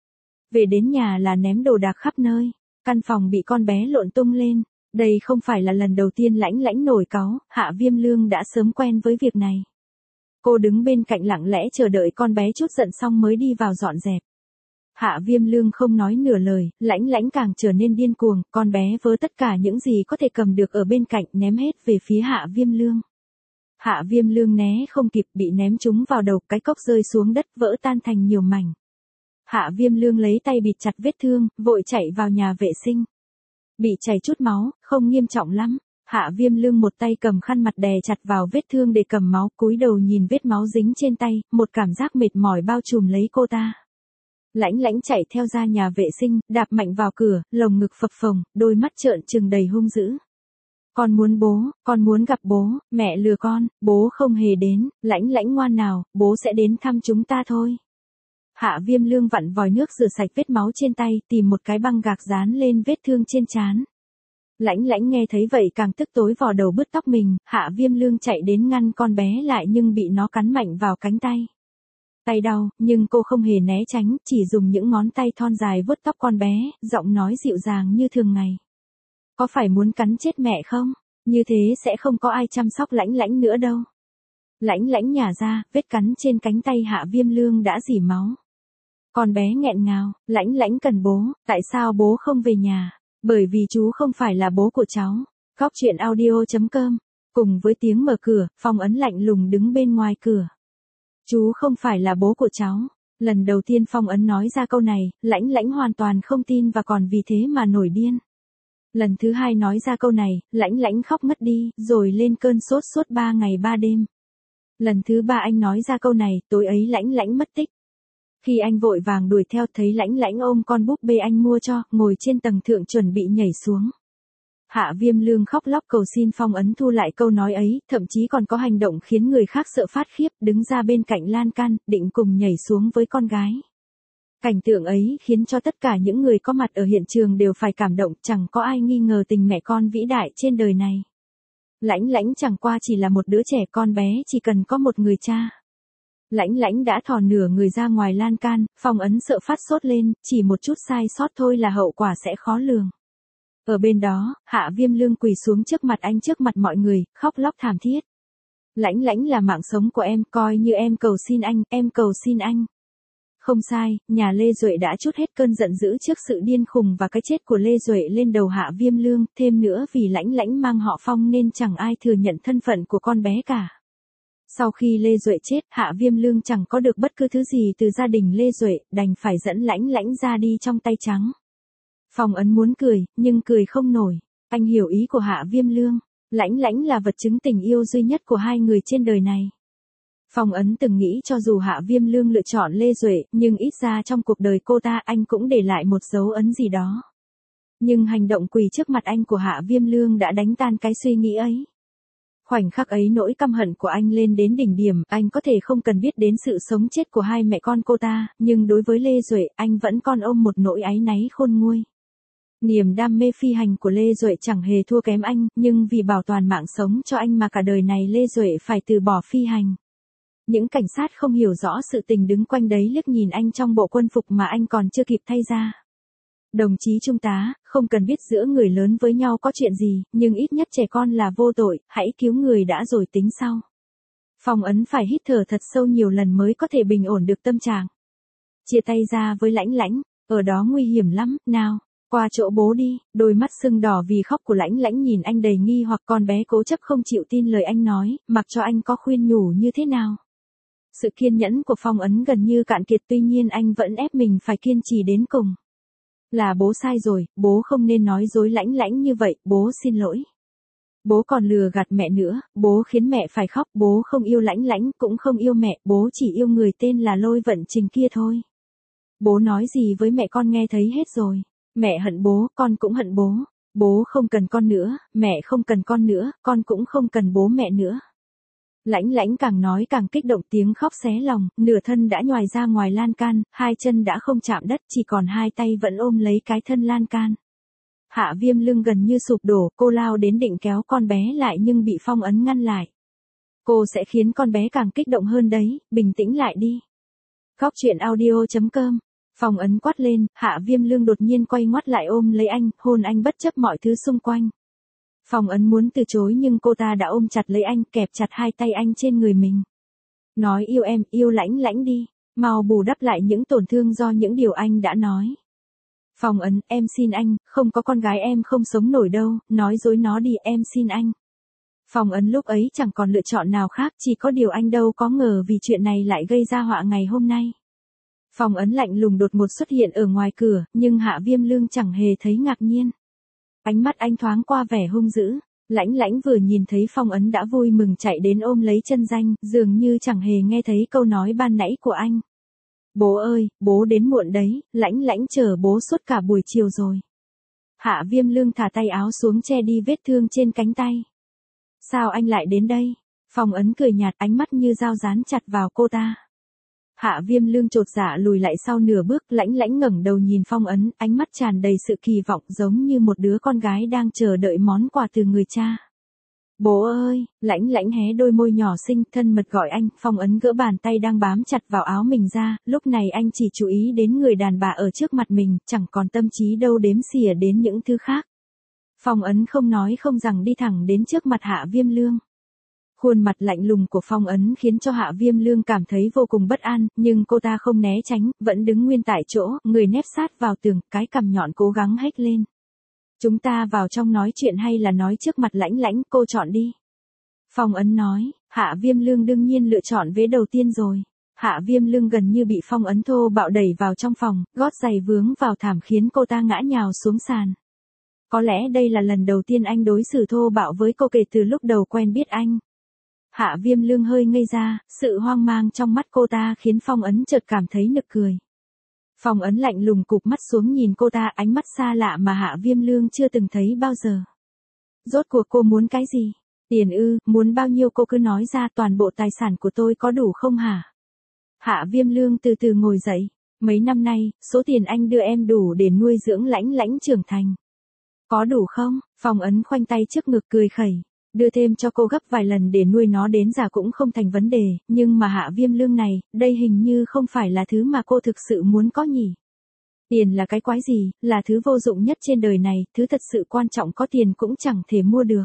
Về đến nhà là ném đồ đạc khắp nơi, căn phòng bị con bé lộn tung lên. Đây không phải là lần đầu tiên Lãnh Lãnh nổi cáu, Hạ Viêm Lương đã sớm quen với việc này. Cô đứng bên cạnh lặng lẽ chờ đợi con bé chút giận xong mới đi vào dọn dẹp. Hạ Viêm Lương không nói nửa lời, Lãnh Lãnh càng trở nên điên cuồng, con bé vớ tất cả những gì có thể cầm được ở bên cạnh ném hết về phía Hạ Viêm Lương. Hạ Viêm Lương né không kịp, bị ném trúng vào đầu, cái cốc rơi xuống đất vỡ tan thành nhiều mảnh. Hạ Viêm Lương lấy tay bịt chặt vết thương, vội chạy vào nhà vệ sinh. Bị chảy chút máu, không nghiêm trọng lắm. Hạ Viêm Lương một tay cầm khăn mặt đè chặt vào vết thương để cầm máu, cúi đầu nhìn vết máu dính trên tay, một cảm giác mệt mỏi bao trùm lấy cô ta. Lãnh Lãnh chạy theo ra nhà vệ sinh, đạp mạnh vào cửa, lồng ngực phập phồng, đôi mắt trợn trừng đầy hung dữ. Con muốn bố, con muốn gặp bố, mẹ lừa con, bố không hề đến, Lãnh Lãnh ngoan nào, bố sẽ đến thăm chúng ta thôi. Hạ Viêm Lương vặn vòi nước rửa sạch vết máu trên tay, tìm một cái băng gạc dán lên vết thương trên trán. Lãnh Lãnh nghe thấy vậy càng tức tối vò đầu bứt tóc mình, Hạ Viêm Lương chạy đến ngăn con bé lại nhưng bị nó cắn mạnh vào cánh tay. Tay đau, nhưng cô không hề né tránh, chỉ dùng những ngón tay thon dài vuốt tóc con bé, giọng nói dịu dàng như thường ngày. Có phải muốn cắn chết mẹ không? Như thế sẽ không có ai chăm sóc Lãnh Lãnh nữa đâu. Lãnh Lãnh nhả ra, vết cắn trên cánh tay Hạ Viêm Lương đã rỉ máu. Con bé nghẹn ngào, Lãnh Lãnh cần bố, tại sao bố không về nhà? Bởi vì chú không phải là bố của cháu. Cóc truyện audio.com. Cùng với tiếng mở cửa, Phong Ấn lạnh lùng đứng bên ngoài cửa. Chú không phải là bố của cháu. Lần đầu tiên Phong Ấn nói ra câu này, Lãnh Lãnh hoàn toàn không tin và còn vì thế mà nổi điên. Lần thứ hai nói ra câu này, Lãnh Lãnh khóc ngất đi, rồi lên cơn sốt suốt 3 ngày 3 đêm. Lần thứ ba anh nói ra câu này, tối ấy Lãnh Lãnh mất tích. Khi anh vội vàng đuổi theo thấy Lãnh Lãnh ôm con búp bê anh mua cho, ngồi trên tầng thượng chuẩn bị nhảy xuống. Hạ Viêm Lương khóc lóc cầu xin Phong Ấn thu lại câu nói ấy, thậm chí còn có hành động khiến người khác sợ phát khiếp, đứng ra bên cạnh lan can, định cùng nhảy xuống với con gái. Cảnh tượng ấy khiến cho tất cả những người có mặt ở hiện trường đều phải cảm động, chẳng có ai nghi ngờ tình mẹ con vĩ đại trên đời này. Lãnh Lãnh chẳng qua chỉ là một đứa trẻ, con bé chỉ cần có một người cha. Lãnh Lãnh đã thò nửa người ra ngoài lan can, Phong Ấn sợ phát sốt lên, chỉ một chút sai sót thôi là hậu quả sẽ khó lường. Ở bên đó, Hạ Viêm Lương quỳ xuống trước mặt anh, trước mặt mọi người, khóc lóc thảm thiết. Lãnh Lãnh là mạng sống của em, coi như em cầu xin anh, em cầu xin anh. Không sai, nhà Lê Duệ đã trút hết cơn giận dữ trước sự điên khùng và cái chết của Lê Duệ lên đầu Hạ Viêm Lương, thêm nữa vì Lãnh Lãnh mang họ Phong nên chẳng ai thừa nhận thân phận của con bé cả. Sau khi Lê Duệ chết, Hạ Viêm Lương chẳng có được bất cứ thứ gì từ gia đình Lê Duệ, đành phải dẫn Lãnh Lãnh ra đi trong tay trắng. Phong Ấn muốn cười, nhưng cười không nổi. Anh hiểu ý của Hạ Viêm Lương. Lãnh Lãnh là vật chứng tình yêu duy nhất của hai người trên đời này. Phong Ấn từng nghĩ cho dù Hạ Viêm Lương lựa chọn Lê Duệ, nhưng ít ra trong cuộc đời cô ta anh cũng để lại một dấu ấn gì đó. Nhưng hành động quỳ trước mặt anh của Hạ Viêm Lương đã đánh tan cái suy nghĩ ấy. Khoảnh khắc ấy nỗi căm hận của anh lên đến đỉnh điểm, anh có thể không cần biết đến sự sống chết của hai mẹ con cô ta, nhưng đối với Lê Duệ, anh vẫn còn ôm một nỗi áy náy khôn nguôi. Niềm đam mê phi hành của Lê Duệ chẳng hề thua kém anh, nhưng vì bảo toàn mạng sống cho anh mà cả đời này Lê Duệ phải từ bỏ phi hành. Những cảnh sát không hiểu rõ sự tình đứng quanh đấy liếc nhìn anh trong bộ quân phục mà anh còn chưa kịp thay ra. Đồng chí trung tá, không cần biết giữa người lớn với nhau có chuyện gì, nhưng ít nhất trẻ con là vô tội, hãy cứu người đã rồi tính sau. Phong Ấn phải hít thở thật sâu nhiều lần mới có thể bình ổn được tâm trạng. Chia tay ra với Lãnh Lãnh, ở đó nguy hiểm lắm, nào, qua chỗ bố đi. Đôi mắt sưng đỏ vì khóc của Lãnh Lãnh nhìn anh đầy nghi hoặc con bé cố chấp không chịu tin lời anh nói, mặc cho anh có khuyên nhủ như thế nào. Sự kiên nhẫn của Phong Ấn gần như cạn kiệt, tuy nhiên anh vẫn ép mình phải kiên trì đến cùng. Là bố sai rồi, bố không nên nói dối Lãnh Lãnh như vậy, bố xin lỗi. Bố còn lừa gạt mẹ nữa, bố khiến mẹ phải khóc, bố không yêu Lãnh Lãnh, cũng không yêu mẹ, bố chỉ yêu người tên là Lôi Vận Trình kia thôi. Bố nói gì với mẹ con nghe thấy hết rồi. Mẹ hận bố, con cũng hận bố. Bố không cần con nữa, mẹ không cần con nữa, con cũng không cần bố mẹ nữa. Lãnh Lãnh càng nói càng kích động, tiếng khóc xé lòng, nửa thân đã nhoài ra ngoài lan can, hai chân đã không chạm đất, chỉ còn hai tay vẫn ôm lấy cái thân lan can. Hạ Viêm Lương gần như sụp đổ, cô lao đến định kéo con bé lại nhưng bị Phong Ấn ngăn lại. Cô sẽ khiến con bé càng kích động hơn đấy, bình tĩnh lại đi. Góc truyện audio.com. Phong Ấn quát lên, Hạ Viêm Lương đột nhiên quay ngoắt lại ôm lấy anh, hôn anh bất chấp mọi thứ xung quanh. Phong Ấn muốn từ chối nhưng cô ta đã ôm chặt lấy anh, kẹp chặt hai tay anh trên người mình. Nói yêu em, yêu Lãnh Lãnh đi, mau bù đắp lại những tổn thương do những điều anh đã nói. Phong Ấn, em xin anh, không có con gái em không sống nổi đâu, nói dối nó đi, em xin anh. Phong Ấn lúc ấy chẳng còn lựa chọn nào khác, chỉ có điều anh đâu có ngờ vì chuyện này lại gây ra họa ngày hôm nay. Phong Ấn lạnh lùng đột ngột xuất hiện ở ngoài cửa, nhưng Hạ Viêm Lương chẳng hề thấy ngạc nhiên. Ánh mắt anh thoáng qua vẻ hung dữ. Lãnh Lãnh vừa nhìn thấy Phong Ấn đã vui mừng chạy đến ôm lấy chân danh, dường như chẳng hề nghe thấy câu nói ban nãy của anh. Bố ơi, bố đến muộn đấy, Lãnh Lãnh chờ bố suốt cả buổi chiều rồi. Hạ Viêm Lương thả tay áo xuống che đi vết thương trên cánh tay. Sao anh lại đến đây? Phong Ấn cười nhạt, ánh mắt như dao dán chặt vào cô ta. Hạ Viêm Lương chột dạ lùi lại sau nửa bước, Lãnh Lãnh ngẩng đầu nhìn Phong Ấn, ánh mắt tràn đầy sự kỳ vọng giống như một đứa con gái đang chờ đợi món quà từ người cha. Bố ơi, Lãnh Lãnh hé đôi môi nhỏ xinh, thân mật gọi anh. Phong Ấn gỡ bàn tay đang bám chặt vào áo mình ra, lúc này anh chỉ chú ý đến người đàn bà ở trước mặt mình, chẳng còn tâm trí đâu đếm xỉa đến những thứ khác. Phong Ấn không nói không rằng đi thẳng đến trước mặt Hạ Viêm Lương. Khuôn mặt lạnh lùng của Phong Ấn khiến cho Hạ Viêm Lương cảm thấy vô cùng bất an, nhưng cô ta không né tránh, vẫn đứng nguyên tại chỗ, người nép sát vào tường, cái cằm nhọn cố gắng hét lên. Chúng ta vào trong nói chuyện hay là nói trước mặt Lãnh Lãnh, cô chọn đi. Phong Ấn nói, Hạ Viêm Lương đương nhiên lựa chọn vế đầu tiên rồi. Hạ Viêm Lương gần như bị Phong Ấn thô bạo đẩy vào trong phòng, gót giày vướng vào thảm khiến cô ta ngã nhào xuống sàn. Có lẽ đây là lần đầu tiên anh đối xử thô bạo với cô kể từ lúc đầu quen biết anh. Hạ Viêm Lương hơi ngây ra, sự hoang mang trong mắt cô ta khiến Phong Ấn chợt cảm thấy nực cười. Phong Ấn lạnh lùng cụp mắt xuống nhìn cô ta, ánh mắt xa lạ mà Hạ Viêm Lương chưa từng thấy bao giờ. Rốt cuộc cô muốn cái gì? Tiền ư, muốn bao nhiêu cô cứ nói ra, toàn bộ tài sản của tôi có đủ không hả? Hạ Viêm Lương từ từ ngồi dậy. Mấy năm nay, số tiền anh đưa em đủ để nuôi dưỡng Lãnh Lãnh trưởng thành. Có đủ không? Phong Ấn khoanh tay trước ngực cười khẩy. Đưa thêm cho cô gấp vài lần để nuôi nó đến già cũng không thành vấn đề, nhưng mà Hạ Viêm Lương này, đây hình như không phải là thứ mà cô thực sự muốn có nhỉ. Tiền là cái quái gì, là thứ vô dụng nhất trên đời này, thứ thật sự quan trọng có tiền cũng chẳng thể mua được.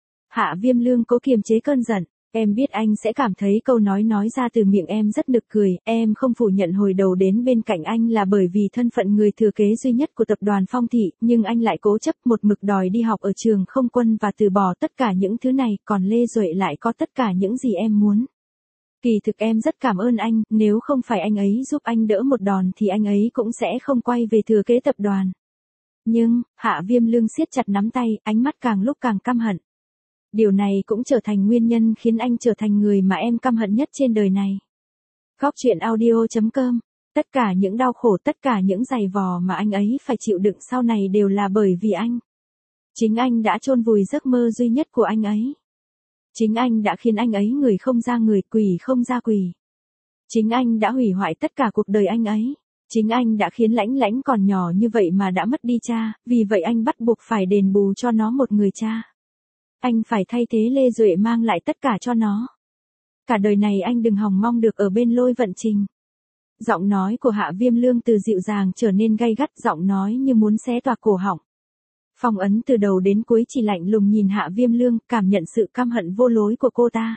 Hạ Viêm Lương cố kiềm chế cơn giận. Em biết anh sẽ cảm thấy câu nói ra từ miệng em rất nực cười, em không phủ nhận hồi đầu đến bên cạnh anh là bởi vì thân phận người thừa kế duy nhất của tập đoàn Phong Thị, nhưng anh lại cố chấp một mực đòi đi học ở trường không quân và từ bỏ tất cả những thứ này, còn Lê Duệ lại có tất cả những gì em muốn. Kỳ thực em rất cảm ơn anh, nếu không phải anh ấy giúp anh đỡ một đòn thì anh ấy cũng sẽ không quay về thừa kế tập đoàn. Nhưng, Hạ Viêm Lương siết chặt nắm tay, ánh mắt càng lúc càng căm hận. Điều này cũng trở thành nguyên nhân khiến anh trở thành người mà em căm hận nhất trên đời này. Góc truyện audio.com. Tất cả những đau khổ, tất cả những giày vò mà anh ấy phải chịu đựng sau này đều là bởi vì anh. Chính anh đã chôn vùi giấc mơ duy nhất của anh ấy. Chính anh đã khiến anh ấy người không ra người, quỷ không ra quỷ. Chính anh đã hủy hoại tất cả cuộc đời anh ấy. Chính anh đã khiến Lãnh Lãnh còn nhỏ như vậy mà đã mất đi cha, vì vậy anh bắt buộc phải đền bù cho nó một người cha. Anh phải thay thế Lê Duệ mang lại tất cả cho nó. Cả đời này anh đừng hòng mong được ở bên Lôi Vận Trình. Giọng nói của Hạ Viêm Lương từ dịu dàng trở nên gay gắt, giọng nói như muốn xé toạc cổ họng. Phong Ấn từ đầu đến cuối chỉ lạnh lùng nhìn Hạ Viêm Lương, cảm nhận sự căm hận vô lối của cô ta.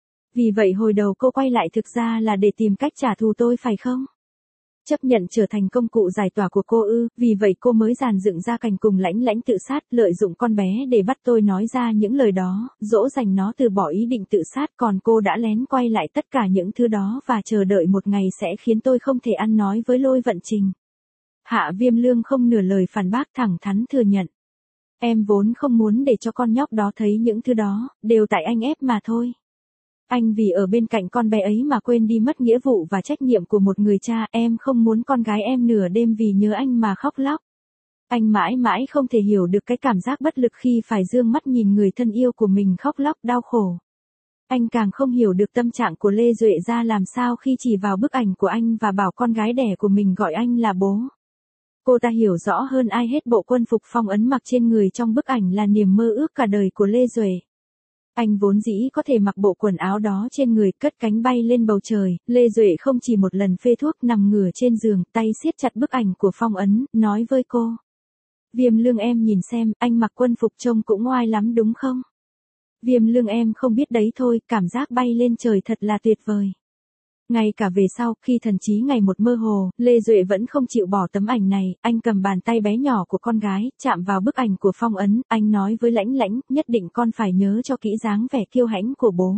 Vì vậy hồi đầu cô quay lại thực ra là để tìm cách trả thù tôi phải không? Chấp nhận trở thành công cụ giải tỏa của cô ư, vì vậy cô mới dàn dựng ra cảnh cùng Lãnh Lãnh tự sát, lợi dụng con bé để bắt tôi nói ra những lời đó, dỗ dành nó từ bỏ ý định tự sát, còn cô đã lén quay lại tất cả những thứ đó và chờ đợi một ngày sẽ khiến tôi không thể ăn nói với Lôi Vận Trình. Hạ Viêm Lương không nửa lời phản bác, thẳng thắn thừa nhận. Em vốn không muốn để cho con nhóc đó thấy những thứ đó, đều tại anh ép mà thôi. Anh vì ở bên cạnh con bé ấy mà quên đi mất nghĩa vụ và trách nhiệm của một người cha, em không muốn con gái em nửa đêm vì nhớ anh mà khóc lóc. Anh mãi mãi không thể hiểu được cái cảm giác bất lực khi phải dương mắt nhìn người thân yêu của mình khóc lóc đau khổ. Anh càng không hiểu được tâm trạng của Lê Duệ ra làm sao khi chỉ vào bức ảnh của anh và bảo con gái đẻ của mình gọi anh là bố. Cô ta hiểu rõ hơn ai hết bộ quân phục phong ấn mặc trên người trong bức ảnh là niềm mơ ước cả đời của Lê Duệ. Anh vốn dĩ có thể mặc bộ quần áo đó trên người, cất cánh bay lên bầu trời. Lê Duệ không chỉ một lần phê thuốc, nằm ngửa trên giường, tay siết chặt bức ảnh của Phong Ấn, nói với cô. Viêm Lương em nhìn xem, anh mặc quân phục trông cũng oai lắm đúng không? Viêm Lương em không biết đấy thôi, cảm giác bay lên trời thật là tuyệt vời. Ngay cả về sau, khi thần trí ngày một mơ hồ, Lê Duệ vẫn không chịu bỏ tấm ảnh này, anh cầm bàn tay bé nhỏ của con gái, chạm vào bức ảnh của Phong Ấn, anh nói với Lãnh Lãnh, nhất định con phải nhớ cho kỹ dáng vẻ kiêu hãnh của bố.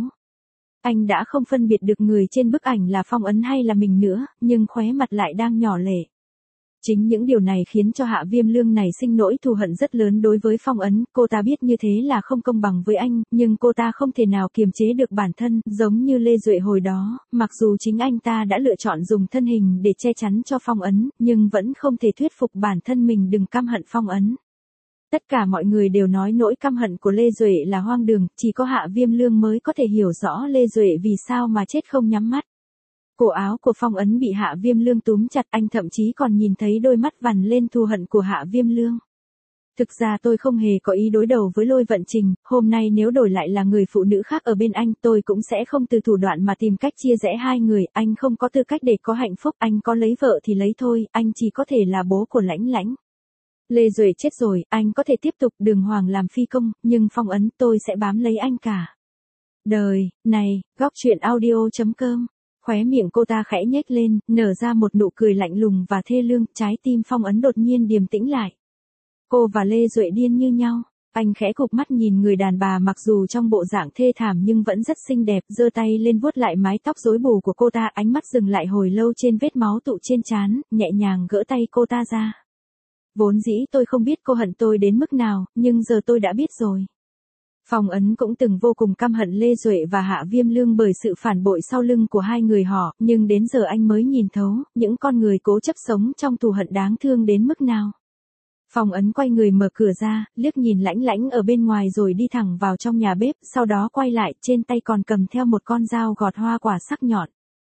Anh đã không phân biệt được người trên bức ảnh là Phong Ấn hay là mình nữa, nhưng khóe mặt lại đang nhỏ lệ. Chính những điều này khiến cho Hạ Viêm Lương này sinh nỗi thù hận rất lớn đối với Phong Ấn, cô ta biết như thế là không công bằng với anh, nhưng cô ta không thể nào kiềm chế được bản thân, giống như Lê Duệ hồi đó, mặc dù chính anh ta đã lựa chọn dùng thân hình để che chắn cho Phong Ấn, nhưng vẫn không thể thuyết phục bản thân mình đừng căm hận Phong Ấn. Tất cả mọi người đều nói nỗi căm hận của Lê Duệ là hoang đường, chỉ có Hạ Viêm Lương mới có thể hiểu rõ Lê Duệ vì sao mà chết không nhắm mắt. Cổ áo của Phong Ấn bị Hạ Viêm Lương túm chặt, anh thậm chí còn nhìn thấy đôi mắt vằn lên thù hận của Hạ Viêm Lương. Thực ra tôi không hề có ý đối đầu với Lôi Vận Trình, hôm nay nếu đổi lại là người phụ nữ khác ở bên anh tôi cũng sẽ không từ thủ đoạn mà tìm cách chia rẽ hai người, anh không có tư cách để có hạnh phúc, anh có lấy vợ thì lấy thôi, anh chỉ có thể là bố của Lãnh Lãnh. Lê Duệ chết rồi, anh có thể tiếp tục đường hoàng làm phi công, nhưng Phong Ấn tôi sẽ bám lấy anh cả đời. Này, góc truyện audio.com. Khóe miệng cô ta khẽ nhếch lên, nở ra một nụ cười lạnh lùng và thê lương, trái tim Phong Ấn đột nhiên điềm tĩnh lại. Cô và Lê Duệ điên như nhau, anh khẽ cụp mắt nhìn người đàn bà mặc dù trong bộ dạng thê thảm nhưng vẫn rất xinh đẹp, giơ tay lên vuốt lại mái tóc rối bù của cô ta, ánh mắt dừng lại hồi lâu trên vết máu tụ trên trán, nhẹ nhàng gỡ tay cô ta ra. Vốn dĩ tôi không biết cô hận tôi đến mức nào, nhưng giờ tôi đã biết rồi. Phong Ấn cũng từng vô cùng căm hận Lê Duệ và Hạ Viêm Lương bởi sự phản bội sau lưng của hai người họ, nhưng đến giờ anh mới nhìn thấu, những con người cố chấp sống trong thù hận đáng thương đến mức nào. Phong Ấn quay người mở cửa ra, liếc nhìn Lãnh Lãnh ở bên ngoài rồi đi thẳng vào trong nhà bếp, sau đó quay lại, trên tay còn cầm theo một con dao gọt hoa quả sắc nhọn.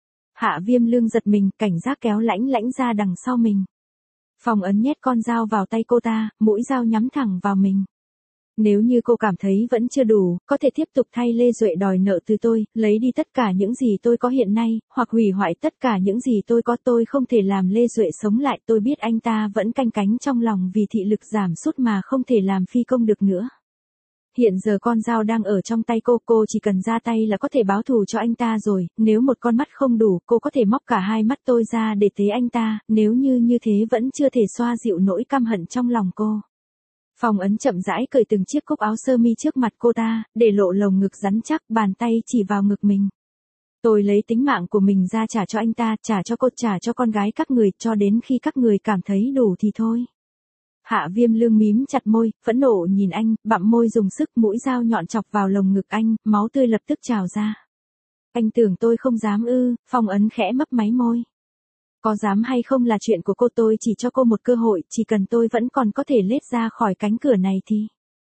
Hạ Viêm Lương giật mình, cảnh giác kéo Lãnh Lãnh ra đằng sau mình. Phong Ấn nhét con dao vào tay cô ta, mũi dao nhắm thẳng vào mình. Nếu như cô cảm thấy vẫn chưa đủ, có thể tiếp tục thay Lê Duệ đòi nợ từ tôi, lấy đi tất cả những gì tôi có hiện nay, hoặc hủy hoại tất cả những gì tôi có, tôi không thể làm Lê Duệ sống lại, tôi biết anh ta vẫn canh cánh trong lòng vì thị lực giảm sút mà không thể làm phi công được nữa. Hiện giờ con dao đang ở trong tay cô chỉ cần ra tay là có thể báo thù cho anh ta rồi, nếu một con mắt không đủ, cô có thể móc cả hai mắt tôi ra để tế anh ta, nếu như thế vẫn chưa thể xoa dịu nỗi căm hận trong lòng cô. Phong Ấn chậm rãi cởi từng chiếc cúc áo sơ mi trước mặt cô ta, để lộ lồng ngực rắn chắc, bàn tay chỉ vào ngực mình. Tôi lấy tính mạng của mình ra trả cho anh ta, trả cho cô, trả cho con gái các người, cho đến khi các người cảm thấy đủ thì thôi. Hạ Viêm Lương mím chặt môi, phẫn nộ nhìn anh, bặm môi dùng sức, mũi dao nhọn chọc vào lồng ngực anh, máu tươi lập tức trào ra. Anh tưởng tôi không dám ư? Phong Ấn khẽ mấp máy môi. Có dám hay không là chuyện của cô, tôi chỉ cho cô một cơ hội, chỉ cần tôi vẫn còn có thể lết ra khỏi cánh cửa này thì.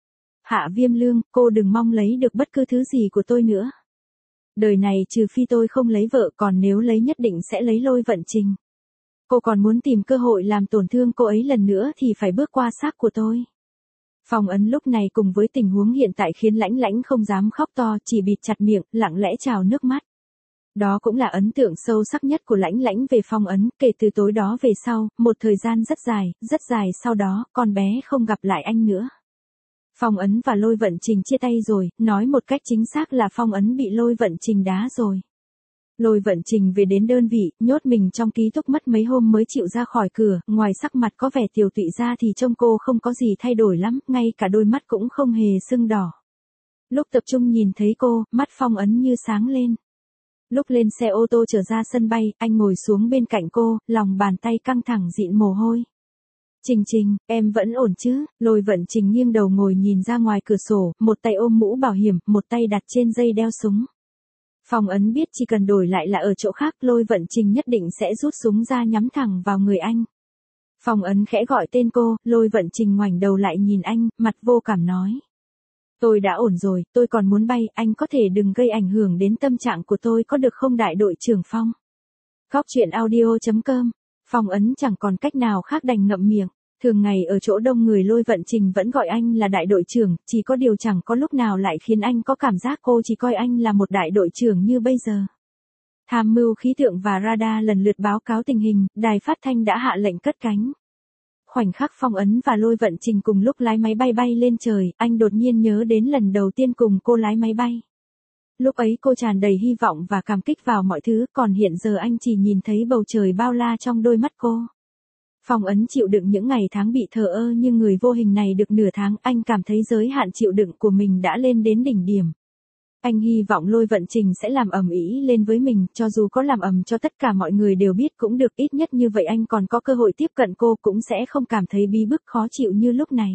Hạ Viêm Lương, cô đừng mong lấy được bất cứ thứ gì của tôi nữa. Đời này trừ phi tôi không lấy vợ, còn nếu lấy nhất định sẽ lấy Lôi Vận Trình. Cô còn muốn tìm cơ hội làm tổn thương cô ấy lần nữa thì phải bước qua xác của tôi. Phong Ấn lúc này cùng với tình huống hiện tại khiến Lãnh Lãnh không dám khóc to, chỉ bịt chặt miệng, lặng lẽ trào nước mắt. Đó cũng là ấn tượng sâu sắc nhất của Lãnh Lãnh về Phong Ấn, kể từ tối đó về sau, một thời gian rất dài sau đó, con bé không gặp lại anh nữa. Phong Ấn và Lôi Vận Trình chia tay rồi, nói một cách chính xác là Phong Ấn bị Lôi Vận Trình đá rồi. Lôi Vận Trình về đến đơn vị, nhốt mình trong ký túc mất mấy hôm mới chịu ra khỏi cửa, ngoài sắc mặt có vẻ tiều tụy ra thì trông cô không có gì thay đổi lắm, ngay cả đôi mắt cũng không hề sưng đỏ. Lúc tập trung nhìn thấy cô, mắt Phong Ấn như sáng lên. Lúc lên xe ô tô trở ra sân bay, anh ngồi xuống bên cạnh cô, lòng bàn tay căng thẳng dịn mồ hôi. Trình Trình, em vẫn ổn chứ? Lôi Vận Trình nghiêng đầu ngồi nhìn ra ngoài cửa sổ, một tay ôm mũ bảo hiểm, một tay đặt trên dây đeo súng. Phong Ấn biết chỉ cần đổi lại là ở chỗ khác, Lôi Vận Trình nhất định sẽ rút súng ra nhắm thẳng vào người anh. Phong Ấn khẽ gọi tên cô, Lôi Vận Trình ngoảnh đầu lại nhìn anh, mặt vô cảm nói. Tôi đã ổn rồi, tôi còn muốn bay, anh có thể đừng gây ảnh hưởng đến tâm trạng của tôi có được không đại đội trưởng Phong? Góc truyện audio.com. Phong Ấn chẳng còn cách nào khác đành ngậm miệng. Thường ngày ở chỗ đông người Lôi Vận Trình vẫn gọi anh là đại đội trưởng, chỉ có điều chẳng có lúc nào lại khiến anh có cảm giác cô chỉ coi anh là một đại đội trưởng như bây giờ. Tham mưu khí tượng và radar lần lượt báo cáo tình hình, đài phát thanh đã hạ lệnh cất cánh. Khoảnh khắc Phong Ấn và Lôi Vận Trình cùng lúc lái máy bay bay lên trời, anh đột nhiên nhớ đến lần đầu tiên cùng cô lái máy bay. Lúc ấy cô tràn đầy hy vọng và cảm kích vào mọi thứ, còn hiện giờ anh chỉ nhìn thấy bầu trời bao la trong đôi mắt cô. Phong Ấn chịu đựng những ngày tháng bị thờ ơ nhưng người vô hình này được nửa tháng, anh cảm thấy giới hạn chịu đựng của mình đã lên đến đỉnh điểm. Anh hy vọng Lôi Vận Trình sẽ làm ầm ĩ lên với mình, cho dù có làm ầm cho tất cả mọi người đều biết cũng được, ít nhất như vậy anh còn có cơ hội tiếp cận cô, cũng sẽ không cảm thấy bí bức khó chịu như lúc này.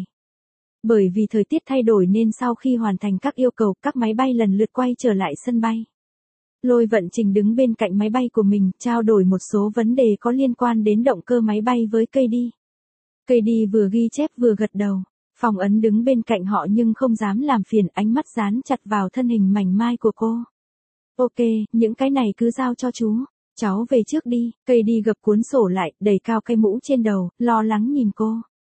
Bởi vì thời tiết thay đổi nên sau khi hoàn thành các yêu cầu, các máy bay lần lượt quay trở lại sân bay. Lôi Vận Trình đứng bên cạnh máy bay của mình, trao đổi một số vấn đề có liên quan đến động cơ máy bay với Cady. Cady vừa ghi chép vừa gật đầu. Phong Ấn đứng bên cạnh họ nhưng không dám làm phiền, ánh mắt dán chặt vào thân hình mảnh mai của cô. Ok, những cái này cứ giao cho chú. Cháu về trước đi. Cady gập cuốn sổ lại, đẩy cao cái mũ trên đầu, lo lắng nhìn cô.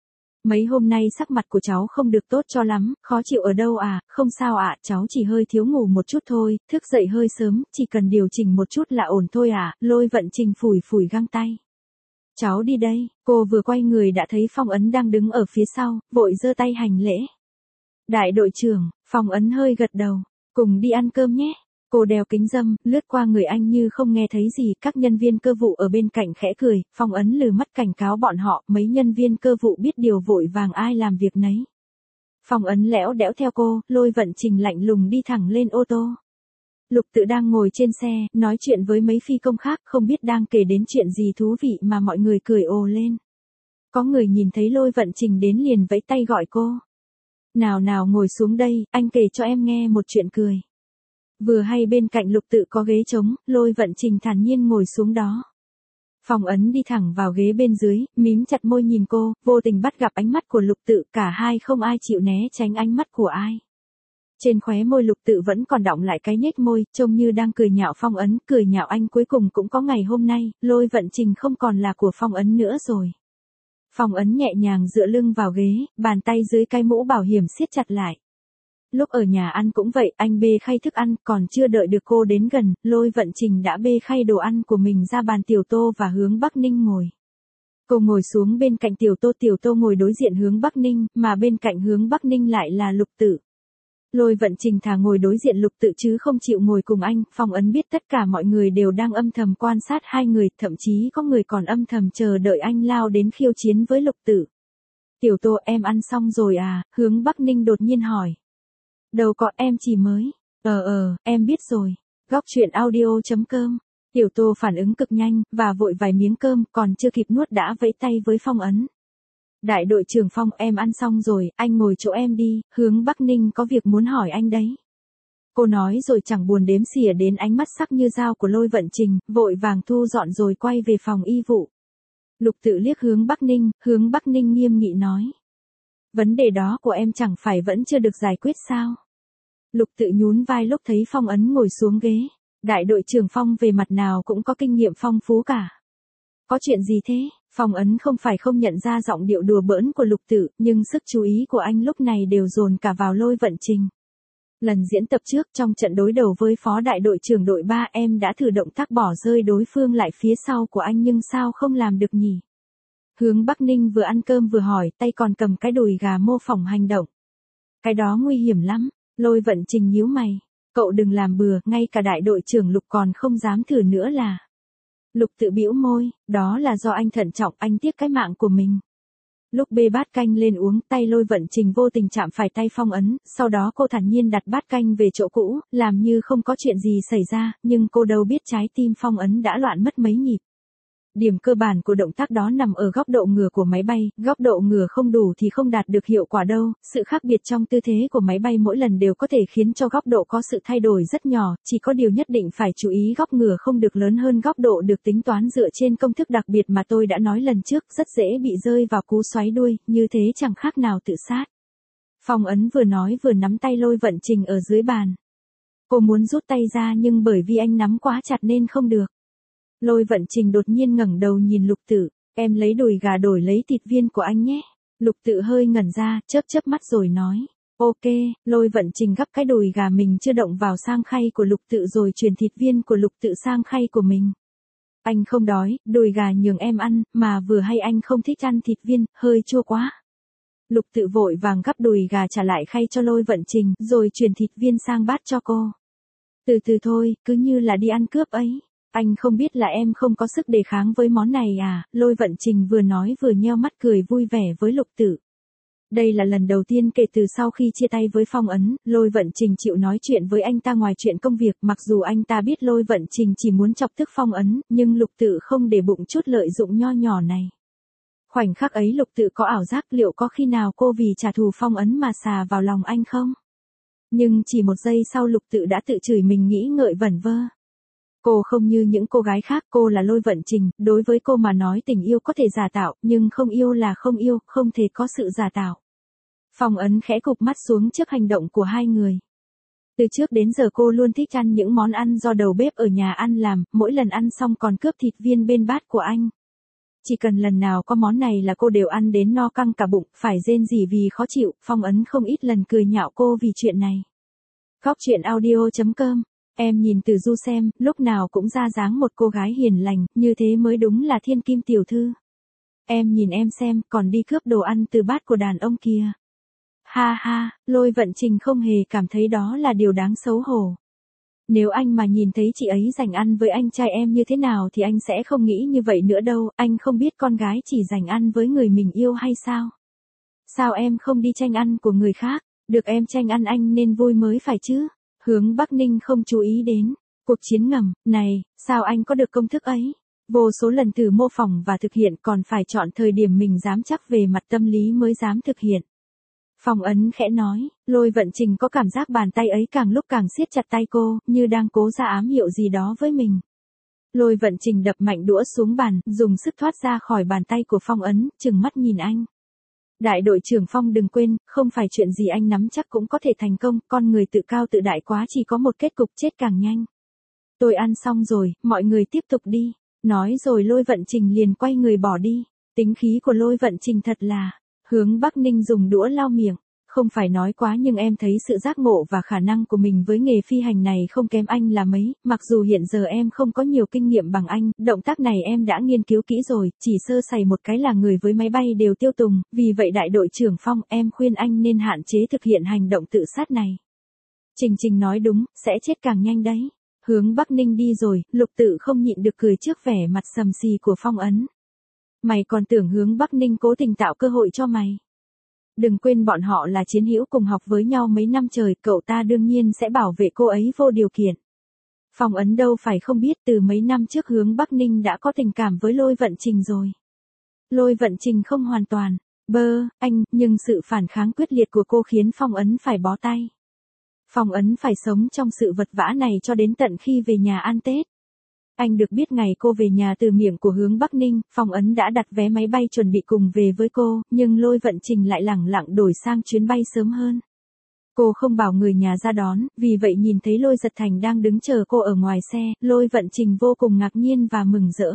Mấy hôm nay sắc mặt của cháu không được tốt cho lắm, khó chịu ở đâu à? Không sao ạ, cháu chỉ hơi thiếu ngủ một chút thôi, thức dậy hơi sớm, chỉ cần điều chỉnh một chút là ổn thôi à? Lôi Vận Trình phủi phủi găng tay. Cháu đi đây. Cô vừa quay người đã thấy Phong Ấn đang đứng ở phía sau, vội giơ tay hành lễ. Đại đội trưởng. Phong Ấn hơi gật đầu. Cùng đi ăn cơm nhé. Cô đeo kính râm, lướt qua người anh như không nghe thấy gì, các nhân viên cơ vụ ở bên cạnh khẽ cười, Phong Ấn lừ mắt cảnh cáo bọn họ, mấy nhân viên cơ vụ biết điều vội vàng ai làm việc nấy. Phong Ấn lẽo đẽo theo cô, Lôi Vận Trình lạnh lùng đi thẳng lên ô tô. Lục Tự đang ngồi trên xe, nói chuyện với mấy phi công khác, không biết đang kể đến chuyện gì thú vị mà mọi người cười ồ lên. Có người nhìn thấy Lôi Vận Trình đến liền vẫy tay gọi cô. Nào nào ngồi xuống đây, anh kể cho em nghe một chuyện cười. Vừa hay bên cạnh Lục Tự có ghế trống, Lôi Vận Trình thản nhiên ngồi xuống đó. Phong Ấn đi thẳng vào ghế bên dưới, mím chặt môi nhìn cô, vô tình bắt gặp ánh mắt của Lục Tự, cả hai không ai chịu né tránh ánh mắt của ai. Trên khóe môi Lục Tự vẫn còn đọng lại cái nhếch môi, trông như đang cười nhạo Phong Ấn, cười nhạo anh cuối cùng cũng có ngày hôm nay, Lôi Vận Trình không còn là của Phong Ấn nữa rồi. Phong Ấn nhẹ nhàng dựa lưng vào ghế, bàn tay dưới cái mũ bảo hiểm siết chặt lại. Lúc ở nhà ăn cũng vậy, anh bê khay thức ăn, còn chưa đợi được cô đến gần, Lôi Vận Trình đã bê khay đồ ăn của mình ra bàn Tiểu Tô và hướng Bắc Ninh ngồi. Cô ngồi xuống bên cạnh Tiểu Tô ngồi đối diện hướng Bắc Ninh, mà bên cạnh hướng Bắc Ninh lại là Lục Tự. Lôi Vận Trình thà ngồi đối diện Lục Tự chứ không chịu ngồi cùng anh, Phong Ấn biết tất cả mọi người đều đang âm thầm quan sát hai người, thậm chí có người còn âm thầm chờ đợi anh lao đến khiêu chiến với Lục Tự. Tiểu Tô, em ăn xong rồi à? Hướng Bắc Ninh đột nhiên hỏi. Đâu có, em chỉ mới. Em biết rồi. Góc truyện audio.com. Tiểu Tô phản ứng cực nhanh, và vội vài miếng cơm, còn chưa kịp nuốt đã vẫy tay với Phong Ấn. Đại đội trưởng Phong, em ăn xong rồi, anh ngồi chỗ em đi, hướng Bắc Ninh có việc muốn hỏi anh đấy. Cô nói rồi chẳng buồn đếm xỉa đến ánh mắt sắc như dao của Lôi Vận Trình, vội vàng thu dọn rồi quay về phòng y vụ. Lục Tự liếc hướng Bắc Ninh nghiêm nghị nói. Vấn đề đó của em chẳng phải vẫn chưa được giải quyết sao? Lục Tự nhún vai lúc thấy Phong Ấn ngồi xuống ghế. Đại đội trưởng Phong về mặt nào cũng có kinh nghiệm phong phú cả. Có chuyện gì thế? Phong Ấn không phải không nhận ra giọng điệu đùa bỡn của Lục Tự, nhưng sức chú ý của anh lúc này đều dồn cả vào Lôi Vận Trình. Lần diễn tập trước trong trận đối đầu với phó đại đội trưởng đội 3 em đã thử động tác bỏ rơi đối phương lại phía sau của anh nhưng sao không làm được nhỉ? Hướng Bắc Ninh vừa ăn cơm vừa hỏi, tay còn cầm cái đùi gà mô phỏng hành động. Cái đó nguy hiểm lắm. Lôi Vận Trình nhíu mày. Cậu đừng làm bừa, ngay cả đại đội trưởng Lục còn không dám thử nữa là. Lục Tự bĩu môi, đó là do anh thận trọng, anh tiếc cái mạng của mình. Lúc bê bát canh lên uống, tay Lôi Vận Trình vô tình chạm phải tay Phong Ấn, sau đó cô thản nhiên đặt bát canh về chỗ cũ, làm như không có chuyện gì xảy ra, nhưng cô đâu biết trái tim Phong Ấn đã loạn mất mấy nhịp. Điểm cơ bản của động tác đó nằm ở góc độ ngửa của máy bay, góc độ ngửa không đủ thì không đạt được hiệu quả đâu, sự khác biệt trong tư thế của máy bay mỗi lần đều có thể khiến cho góc độ có sự thay đổi rất nhỏ, chỉ có điều nhất định phải chú ý góc ngửa không được lớn hơn góc độ được tính toán dựa trên công thức đặc biệt mà tôi đã nói lần trước, rất dễ bị rơi vào cú xoáy đuôi, như thế chẳng khác nào tự sát. Phong Ấn vừa nói vừa nắm tay Lôi Vận Trình ở dưới bàn. Cô muốn rút tay ra nhưng bởi vì anh nắm quá chặt nên không được. Lôi Vận Trình đột nhiên ngẩng đầu nhìn Lục Tự, em lấy đùi gà đổi lấy thịt viên của anh nhé. Lục Tự hơi ngẩn ra, chớp mắt rồi nói, ok. Lôi Vận Trình gắp cái đùi gà mình chưa động vào sang khay của Lục Tự rồi truyền thịt viên của Lục Tự sang khay của mình. Anh không đói, đùi gà nhường em ăn, mà vừa hay anh không thích ăn thịt viên, hơi chua quá. Lục Tự vội vàng gắp đùi gà trả lại khay cho Lôi Vận Trình, rồi truyền thịt viên sang bát cho cô. Từ từ thôi, cứ như là đi ăn cướp ấy. Anh không biết là em không có sức đề kháng với món này à? Lôi Vận Trình vừa nói vừa nheo mắt cười vui vẻ với Lục Tự. Đây là lần đầu tiên kể từ sau khi chia tay với Phong Ấn, Lôi Vận Trình chịu nói chuyện với anh ta ngoài chuyện công việc, mặc dù anh ta biết Lôi Vận Trình chỉ muốn chọc tức Phong Ấn, nhưng Lục Tự không để bụng chút lợi dụng nho nhỏ này. Khoảnh khắc ấy Lục Tự có ảo giác liệu có khi nào cô vì trả thù Phong Ấn mà xà vào lòng anh không? Nhưng chỉ một giây sau Lục Tự đã tự chửi mình nghĩ ngợi vẩn vơ. Cô không như những cô gái khác, cô là Lôi Vận Trình, đối với cô mà nói tình yêu có thể giả tạo, nhưng không yêu là không yêu, không thể có sự giả tạo. Phong Ấn khẽ cụp mắt xuống trước hành động của hai người. Từ trước đến giờ cô luôn thích ăn những món ăn do đầu bếp ở nhà ăn làm, mỗi lần ăn xong còn cướp thịt viên bên bát của anh. Chỉ cần lần nào có món này là cô đều ăn đến no căng cả bụng, phải rên rỉ vì khó chịu, Phong Ấn không ít lần cười nhạo cô vì chuyện này. Góc truyện audio.com. Em nhìn Từ Du xem, lúc nào cũng ra dáng một cô gái hiền lành, như thế mới đúng là thiên kim tiểu thư. Em nhìn em xem, còn đi cướp đồ ăn từ bát của đàn ông kia. Ha ha, Lôi Vận Trình không hề cảm thấy đó là điều đáng xấu hổ. Nếu anh mà nhìn thấy chị ấy dành ăn với anh trai em như thế nào thì anh sẽ không nghĩ như vậy nữa đâu, anh không biết con gái chỉ dành ăn với người mình yêu hay sao? Sao em không đi tranh ăn của người khác, được em tranh ăn anh nên vui mới phải chứ? Hướng Bắc Ninh không chú ý đến. Cuộc chiến ngầm, này, sao anh có được công thức ấy? Vô số lần thử mô phỏng và thực hiện còn phải chọn thời điểm mình dám chắc về mặt tâm lý mới dám thực hiện. Phong Ấn khẽ nói, Lôi Vận Trình có cảm giác bàn tay ấy càng lúc càng siết chặt tay cô, như đang cố ra ám hiệu gì đó với mình. Lôi Vận Trình đập mạnh đũa xuống bàn, dùng sức thoát ra khỏi bàn tay của Phong Ấn, trừng mắt nhìn anh. Đại đội trưởng Phong đừng quên, không phải chuyện gì anh nắm chắc cũng có thể thành công, con người tự cao tự đại quá chỉ có một kết cục chết càng nhanh. Tôi ăn xong rồi, mọi người tiếp tục đi. Nói rồi Lôi Vận Trình liền quay người bỏ đi. Tính khí của Lôi Vận Trình thật là. Hướng Bắc Ninh dùng đũa lau miệng. Không phải nói quá nhưng em thấy sự giác ngộ và khả năng của mình với nghề phi hành này không kém anh là mấy, mặc dù hiện giờ em không có nhiều kinh nghiệm bằng anh, động tác này em đã nghiên cứu kỹ rồi, chỉ sơ sẩy một cái là người với máy bay đều tiêu tùng, vì vậy đại đội trưởng Phong em khuyên anh nên hạn chế thực hiện hành động tự sát này. Trình nói đúng, sẽ chết càng nhanh đấy. Hướng Bắc Ninh đi rồi, Lục Tự không nhịn được cười trước vẻ mặt sầm xì của Phong Ấn. Mày còn tưởng Hướng Bắc Ninh cố tình tạo cơ hội cho mày. Đừng quên bọn họ là chiến hữu cùng học với nhau mấy năm trời, cậu ta đương nhiên sẽ bảo vệ cô ấy vô điều kiện. Phong Ấn đâu phải không biết từ mấy năm trước Hướng Bắc Ninh đã có tình cảm với Lôi Vận Trình rồi. Lôi Vận Trình không hoàn toàn. Anh, nhưng sự phản kháng quyết liệt của cô khiến Phong Ấn phải bó tay. Phong Ấn phải sống trong sự vật vã này cho đến tận khi về nhà ăn Tết. Anh được biết ngày cô về nhà từ miệng của hướng Bắc Ninh, Phong Ấn đã đặt vé máy bay chuẩn bị cùng về với cô, nhưng Lôi Vận Trình lại lẳng lặng đổi sang chuyến bay sớm hơn. Cô không bảo người nhà ra đón, vì vậy nhìn thấy Lôi Giật Thành đang đứng chờ cô ở ngoài xe, Lôi Vận Trình vô cùng ngạc nhiên và mừng rỡ.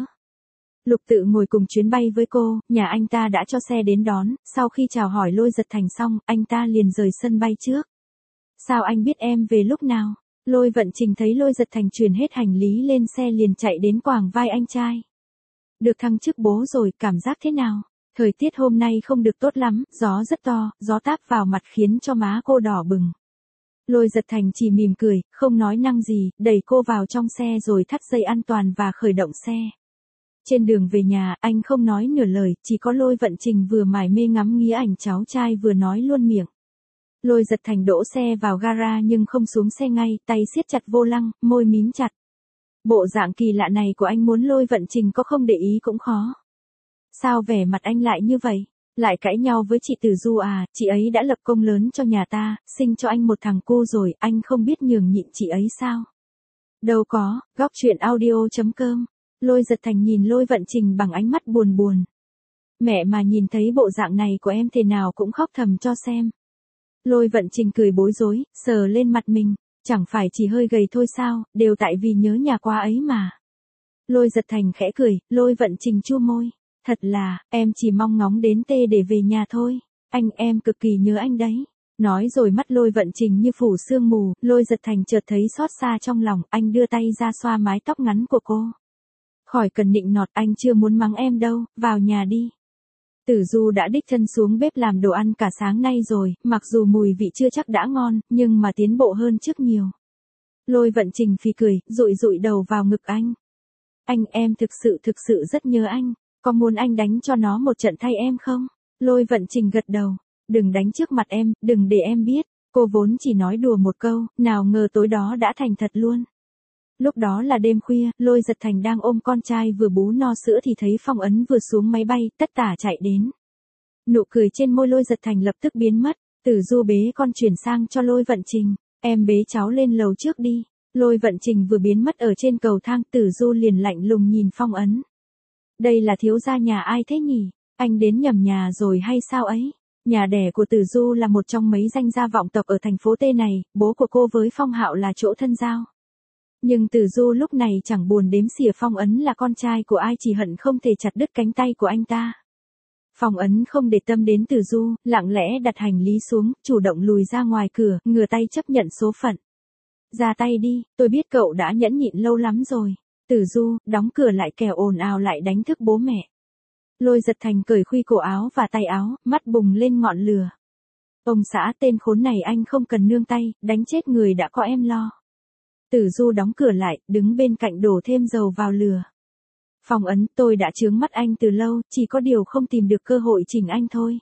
Lục Tự ngồi cùng chuyến bay với cô, nhà anh ta đã cho xe đến đón, sau khi chào hỏi Lôi Giật Thành xong, anh ta liền rời sân bay trước. Sao anh biết em về lúc nào? Lôi Vận Trình thấy Lôi Giật Thành chuyển hết hành lý lên xe liền chạy đến quàng vai anh trai. Được thăng chức bố rồi, cảm giác thế nào? Thời tiết hôm nay không được tốt lắm, gió rất to, gió táp vào mặt khiến cho má cô đỏ bừng. Lôi Giật Thành chỉ mỉm cười, không nói năng gì, đẩy cô vào trong xe rồi thắt dây an toàn và khởi động xe. Trên đường về nhà, anh không nói nửa lời, chỉ có Lôi Vận Trình vừa mải mê ngắm nghía ảnh cháu trai vừa nói luôn miệng. Lôi Giật Thành đỗ xe vào gara nhưng không xuống xe ngay, tay siết chặt vô lăng, môi mím chặt. Bộ dạng kỳ lạ này của anh muốn Lôi Vận Trình có không để ý cũng khó. Sao vẻ mặt anh lại như vậy? Lại cãi nhau với chị Tử Du à, chị ấy đã lập công lớn cho nhà ta, sinh cho anh một thằng cu rồi, anh không biết nhường nhịn chị ấy sao? Đâu có, góc chuyện audio.com. Lôi Giật Thành nhìn Lôi Vận Trình bằng ánh mắt buồn buồn. Mẹ mà nhìn thấy bộ dạng này của em thế nào cũng khóc thầm cho xem. Lôi Vận Trình cười bối rối, sờ lên mặt mình, chẳng phải chỉ hơi gầy thôi sao, đều tại vì nhớ nhà quá ấy mà. Lôi Giật Thành khẽ cười, Lôi Vận Trình chua môi, thật là, em chỉ mong ngóng đến tê để về nhà thôi, em cực kỳ nhớ anh đấy. Nói rồi mắt Lôi Vận Trình như phủ sương mù, Lôi Giật Thành chợt thấy xót xa trong lòng, anh đưa tay ra xoa mái tóc ngắn của cô. Khỏi cần nịnh nọt, anh chưa muốn mắng em đâu, vào nhà đi. Tử Du đã đích thân xuống bếp làm đồ ăn cả sáng nay rồi, mặc dù mùi vị chưa chắc đã ngon, nhưng mà tiến bộ hơn trước nhiều. Lôi Vận Trình phì cười, dụi dụi đầu vào ngực anh. Em thực sự rất nhớ anh, có muốn anh đánh cho nó một trận thay em không? Lôi Vận Trình gật đầu, đừng đánh trước mặt em, đừng để em biết. Cô vốn chỉ nói đùa một câu, nào ngờ tối đó đã thành thật luôn. Lúc đó là đêm khuya, Lôi Giật Thành đang ôm con trai vừa bú no sữa thì thấy Phong Ấn vừa xuống máy bay, tất tả chạy đến. Nụ cười trên môi Lôi Giật Thành lập tức biến mất, Tử Du bế con chuyển sang cho Lôi Vận Trình, em bế cháu lên lầu trước đi. Lôi Vận Trình vừa biến mất ở trên cầu thang, Tử Du liền lạnh lùng nhìn Phong Ấn. Đây là thiếu gia nhà ai thế nhỉ? Anh đến nhầm nhà rồi hay sao ấy? Nhà đẻ của Tử Du là một trong mấy danh gia vọng tộc ở thành phố T này, bố của cô với Phong Hạo là chỗ thân giao. Nhưng Tử Du lúc này chẳng buồn đếm xỉa Phong Ấn là con trai của ai, chỉ hận không thể chặt đứt cánh tay của anh ta. Phong Ấn không để tâm đến Tử Du, lặng lẽ đặt hành lý xuống, chủ động lùi ra ngoài cửa, ngửa tay chấp nhận số phận. Ra tay đi, tôi biết cậu đã nhẫn nhịn lâu lắm rồi. Tử Du, đóng cửa lại kẻo ồn ào lại đánh thức bố mẹ. Lôi Giật Thành cởi khuy cổ áo và tay áo, mắt bùng lên ngọn lửa. Ông xã tên khốn này anh không cần nương tay, đánh chết người đã có em lo. Tử Du đóng cửa lại, đứng bên cạnh đổ thêm dầu vào lửa. Phong Ấn, tôi đã chướng mắt anh từ lâu, chỉ có điều không tìm được cơ hội chỉnh anh thôi.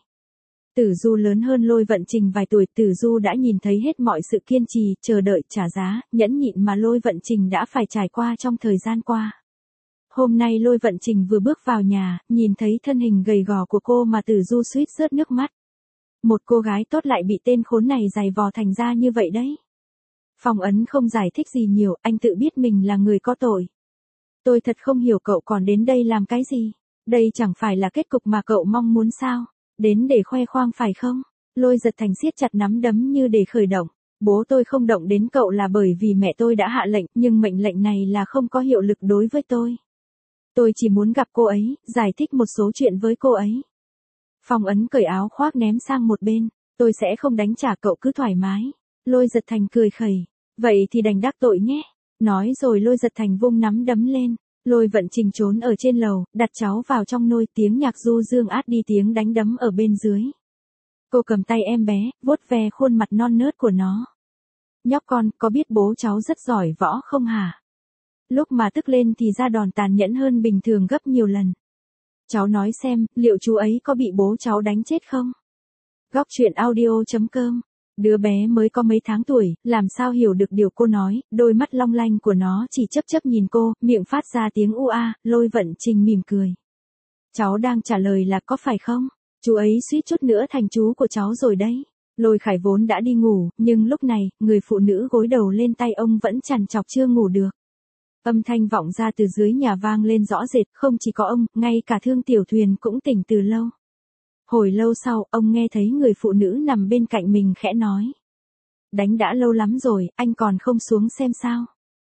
Tử Du lớn hơn Lôi Vận Trình vài tuổi, Tử Du đã nhìn thấy hết mọi sự kiên trì, chờ đợi, trả giá, nhẫn nhịn mà Lôi Vận Trình đã phải trải qua trong thời gian qua. Hôm nay Lôi Vận Trình vừa bước vào nhà, nhìn thấy thân hình gầy gò của cô mà Tử Du suýt rớt nước mắt. Một cô gái tốt lại bị tên khốn này giày vò thành ra như vậy đấy. Phong Ấn không giải thích gì nhiều, anh tự biết mình là người có tội. Tôi thật không hiểu cậu còn đến đây làm cái gì. Đây chẳng phải là kết cục mà cậu mong muốn sao? Đến để khoe khoang phải không? Lôi Giật Thành siết chặt nắm đấm như để khởi động. Bố tôi không động đến cậu là bởi vì mẹ tôi đã hạ lệnh, nhưng mệnh lệnh này là không có hiệu lực đối với tôi. Tôi chỉ muốn gặp cô ấy, giải thích một số chuyện với cô ấy. Phong Ấn cởi áo khoác ném sang một bên. Tôi sẽ không đánh trả cậu, cứ thoải mái. Lôi Giật Thành cười khẩy. Vậy thì đành đắc tội nhé. Nói rồi Lôi Giật Thành vung nắm đấm lên. Lôi Vận Trình trốn ở trên lầu, đặt cháu vào trong nôi, tiếng nhạc du dương át đi tiếng đánh đấm ở bên dưới. Cô cầm tay em bé, vuốt ve khuôn mặt non nớt của nó. Nhóc con, có biết bố cháu rất giỏi võ không hả? Lúc mà tức lên thì ra đòn tàn nhẫn hơn bình thường gấp nhiều lần. Cháu nói xem, liệu chú ấy có bị bố cháu đánh chết không? Góc chuyện audio.com. Đứa bé mới có mấy tháng tuổi, làm sao hiểu được điều cô nói, đôi mắt long lanh của nó chỉ chớp nhìn cô, miệng phát ra tiếng u a. Lôi Vận Trình mỉm cười. Cháu đang trả lời là có phải không? Chú ấy suýt chút nữa thành chú của cháu rồi đấy. Lôi Khải vốn đã đi ngủ, nhưng lúc này, người phụ nữ gối đầu lên tay ông vẫn trằn trọc chưa ngủ được. Âm thanh vọng ra từ dưới nhà vang lên rõ rệt, không chỉ có ông, ngay cả Thương Tiểu Thuyền cũng tỉnh từ lâu. Hồi lâu sau, ông nghe thấy người phụ nữ nằm bên cạnh mình khẽ nói. Đánh đã lâu lắm rồi, anh còn không xuống xem sao?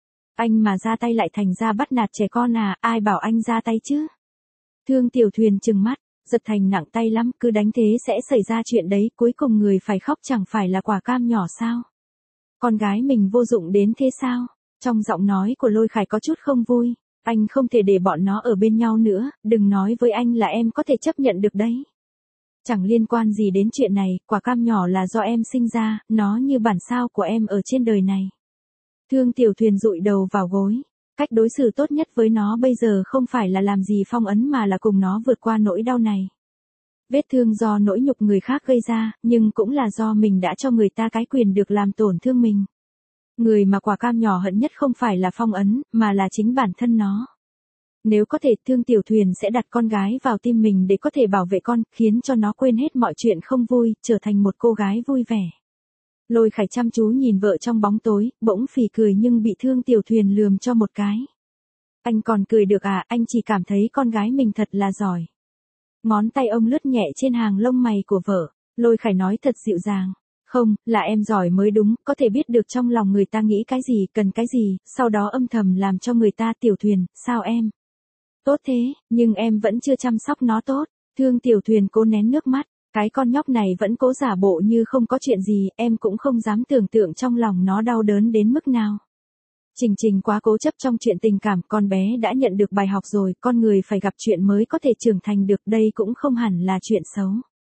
Anh mà ra tay lại thành ra bắt nạt trẻ con à, ai bảo anh ra tay chứ? Thương Tiểu Thuyền trừng mắt, Giật Thành nặng tay lắm, cứ đánh thế sẽ xảy ra chuyện đấy, cuối cùng người phải khóc chẳng phải là Quả Cam nhỏ sao? Con gái mình vô dụng đến thế sao? Trong giọng nói của Lôi Khải có chút không vui, anh không thể để bọn nó ở bên nhau nữa, đừng nói với anh là em có thể chấp nhận được đấy. Chẳng liên quan gì đến chuyện này, Quả Cam nhỏ là do em sinh ra, nó như bản sao của em ở trên đời này. Thương Tiểu Thuyền dụi đầu vào gối. Cách đối xử tốt nhất với nó bây giờ không phải là làm gì phong ấn mà là cùng nó vượt qua nỗi đau này. Vết thương do nỗi nhục người khác gây ra, nhưng cũng là do mình đã cho người ta cái quyền được làm tổn thương mình. Người mà Quả Cam nhỏ hận nhất không phải là phong ấn, mà là chính bản thân nó. Nếu có thể, Thương Tiểu Thuyền sẽ đặt con gái vào tim mình để có thể bảo vệ con, khiến cho nó quên hết mọi chuyện không vui, trở thành một cô gái vui vẻ. Lôi Khải chăm chú nhìn vợ trong bóng tối, bỗng phì cười nhưng bị Thương Tiểu Thuyền lườm cho một cái. Anh còn cười được à, anh chỉ cảm thấy con gái mình thật là giỏi. Ngón tay ông lướt nhẹ trên hàng lông mày của vợ, Lôi Khải nói thật dịu dàng. Không, là em giỏi mới đúng, có thể biết được trong lòng người ta nghĩ cái gì, cần cái gì, sau đó âm thầm làm cho người ta. Tiểu Thuyền, sao em? Tốt thế, nhưng em vẫn chưa chăm sóc nó tốt. Thương Tiểu Thuyền cố nén nước mắt. Cái con nhóc này vẫn cố giả bộ như không có chuyện gì, em cũng không dám tưởng tượng trong lòng nó đau đớn đến mức nào. Trình Trình quá cố chấp trong chuyện tình cảm, con bé đã nhận được bài học rồi, con người phải gặp chuyện mới có thể trưởng thành được, đây cũng không hẳn là chuyện xấu.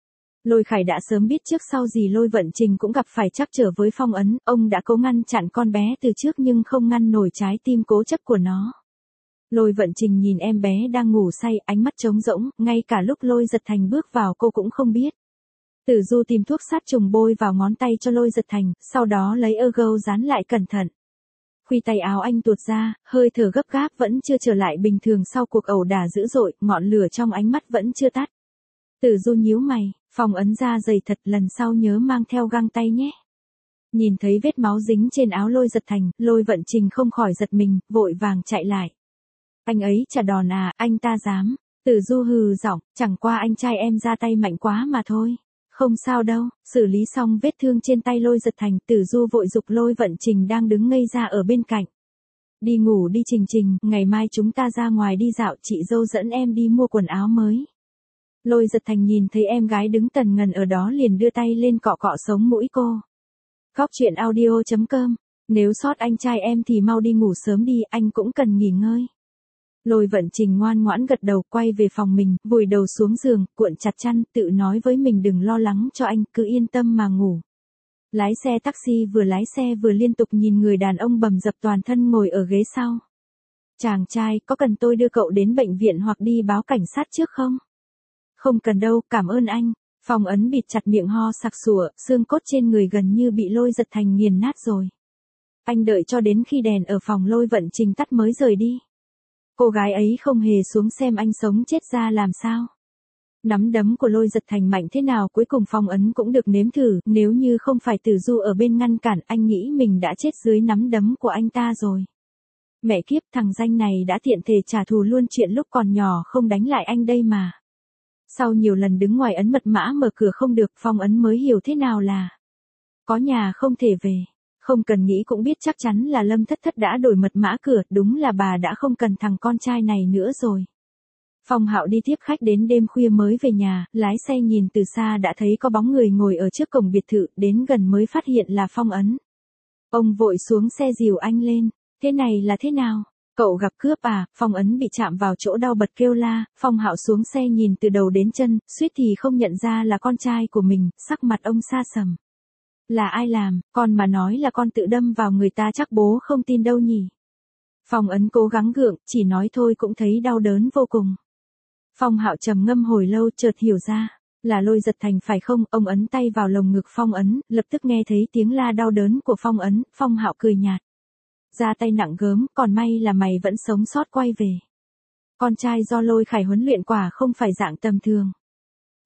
Lôi Khải đã sớm biết trước sau gì Lôi Vận Trình cũng gặp phải trắc trở với phong ấn, ông đã cố ngăn chặn con bé từ trước nhưng không ngăn nổi trái tim cố chấp của nó. Lôi Vận Trình nhìn em bé đang ngủ say, ánh mắt trống rỗng, ngay cả lúc Lôi Giật Thành bước vào cô cũng không biết. Tử Du tìm thuốc sát trùng bôi vào ngón tay cho Lôi Giật Thành, sau đó lấy ergo dán lại cẩn thận. Khuỷu tay áo anh tuột ra, hơi thở gấp gáp vẫn chưa trở lại bình thường sau cuộc ẩu đả dữ dội, ngọn lửa trong ánh mắt vẫn chưa tắt. Tử Du nhíu mày, phong ấn da dày thật, lần sau nhớ mang theo găng tay nhé. Nhìn thấy vết máu dính trên áo Lôi Giật Thành, Lôi Vận Trình không khỏi giật mình, vội vàng chạy lại. Anh ấy trả đòn à, anh ta dám. Tử Du hừ giọng, chẳng qua anh trai em ra tay mạnh quá mà thôi. Không sao đâu, xử lý xong vết thương trên tay Lôi Giật Thành, Tử Du vội giục Lôi Vận Trình đang đứng ngây ra ở bên cạnh. Đi ngủ đi Trình Trình, ngày mai chúng ta ra ngoài đi dạo, chị dâu dẫn em đi mua quần áo mới. Lôi Giật Thành nhìn thấy em gái đứng tần ngần ở đó liền đưa tay lên cọ cọ sống mũi cô. Góc truyện audio.com, nếu sót anh trai em thì mau đi ngủ sớm đi, anh cũng cần nghỉ ngơi. Lôi Vận Trình ngoan ngoãn gật đầu, quay về phòng mình, vùi đầu xuống giường, cuộn chặt chăn, tự nói với mình đừng lo lắng cho anh, cứ yên tâm mà ngủ. Lái xe taxi vừa lái xe vừa liên tục nhìn người đàn ông bầm dập toàn thân ngồi ở ghế sau. Chàng trai, có cần tôi đưa cậu đến bệnh viện hoặc đi báo cảnh sát trước không? Không cần đâu, cảm ơn anh. Phong ấn bịt chặt miệng ho sặc sụa, xương cốt trên người gần như bị Lôi Giật Thành nghiền nát rồi. Anh đợi cho đến khi đèn ở phòng Lôi Vận Trình tắt mới rời đi. Cô gái ấy không hề xuống xem anh sống chết ra làm sao. Nắm đấm của Lôi Giật Thành mạnh thế nào cuối cùng phong ấn cũng được nếm thử, nếu như không phải Tử Du ở bên ngăn cản, anh nghĩ mình đã chết dưới nắm đấm của anh ta rồi. Mẹ kiếp, thằng danh này đã tiện thể trả thù luôn, chuyện lúc còn nhỏ không đánh lại anh đây mà. Sau nhiều lần đứng ngoài ấn mật mã mở cửa không được, phong ấn mới hiểu thế nào là có nhà không thể về. Không cần nghĩ cũng biết chắc chắn là Lâm Thất Thất đã đổi mật mã cửa, đúng là bà đã không cần thằng con trai này nữa rồi. Phong Hạo đi tiếp khách đến đêm khuya mới về nhà, lái xe nhìn từ xa đã thấy có bóng người ngồi ở trước cổng biệt thự, đến gần mới phát hiện là Phong Ấn. Ông vội xuống xe dìu anh lên, thế này là thế nào? Cậu gặp cướp à? Phong Ấn bị chạm vào chỗ đau bật kêu la, Phong Hạo xuống xe nhìn từ đầu đến chân, suýt thì không nhận ra là con trai của mình, sắc mặt ông sa sầm. Là ai làm, con mà nói là con tự đâm vào người ta chắc bố không tin đâu nhỉ. Phong Ấn cố gắng gượng, chỉ nói thôi cũng thấy đau đớn vô cùng. Phong Hạo trầm ngâm hồi lâu chợt hiểu ra, là Lôi Giật Thành phải không? Ông ấn tay vào lồng ngực Phong Ấn, lập tức nghe thấy tiếng la đau đớn của Phong Ấn, Phong Hạo cười nhạt. Ra tay nặng gớm, còn may là mày vẫn sống sót quay về. Con trai do Lôi Khải huấn luyện quả không phải dạng tầm thường.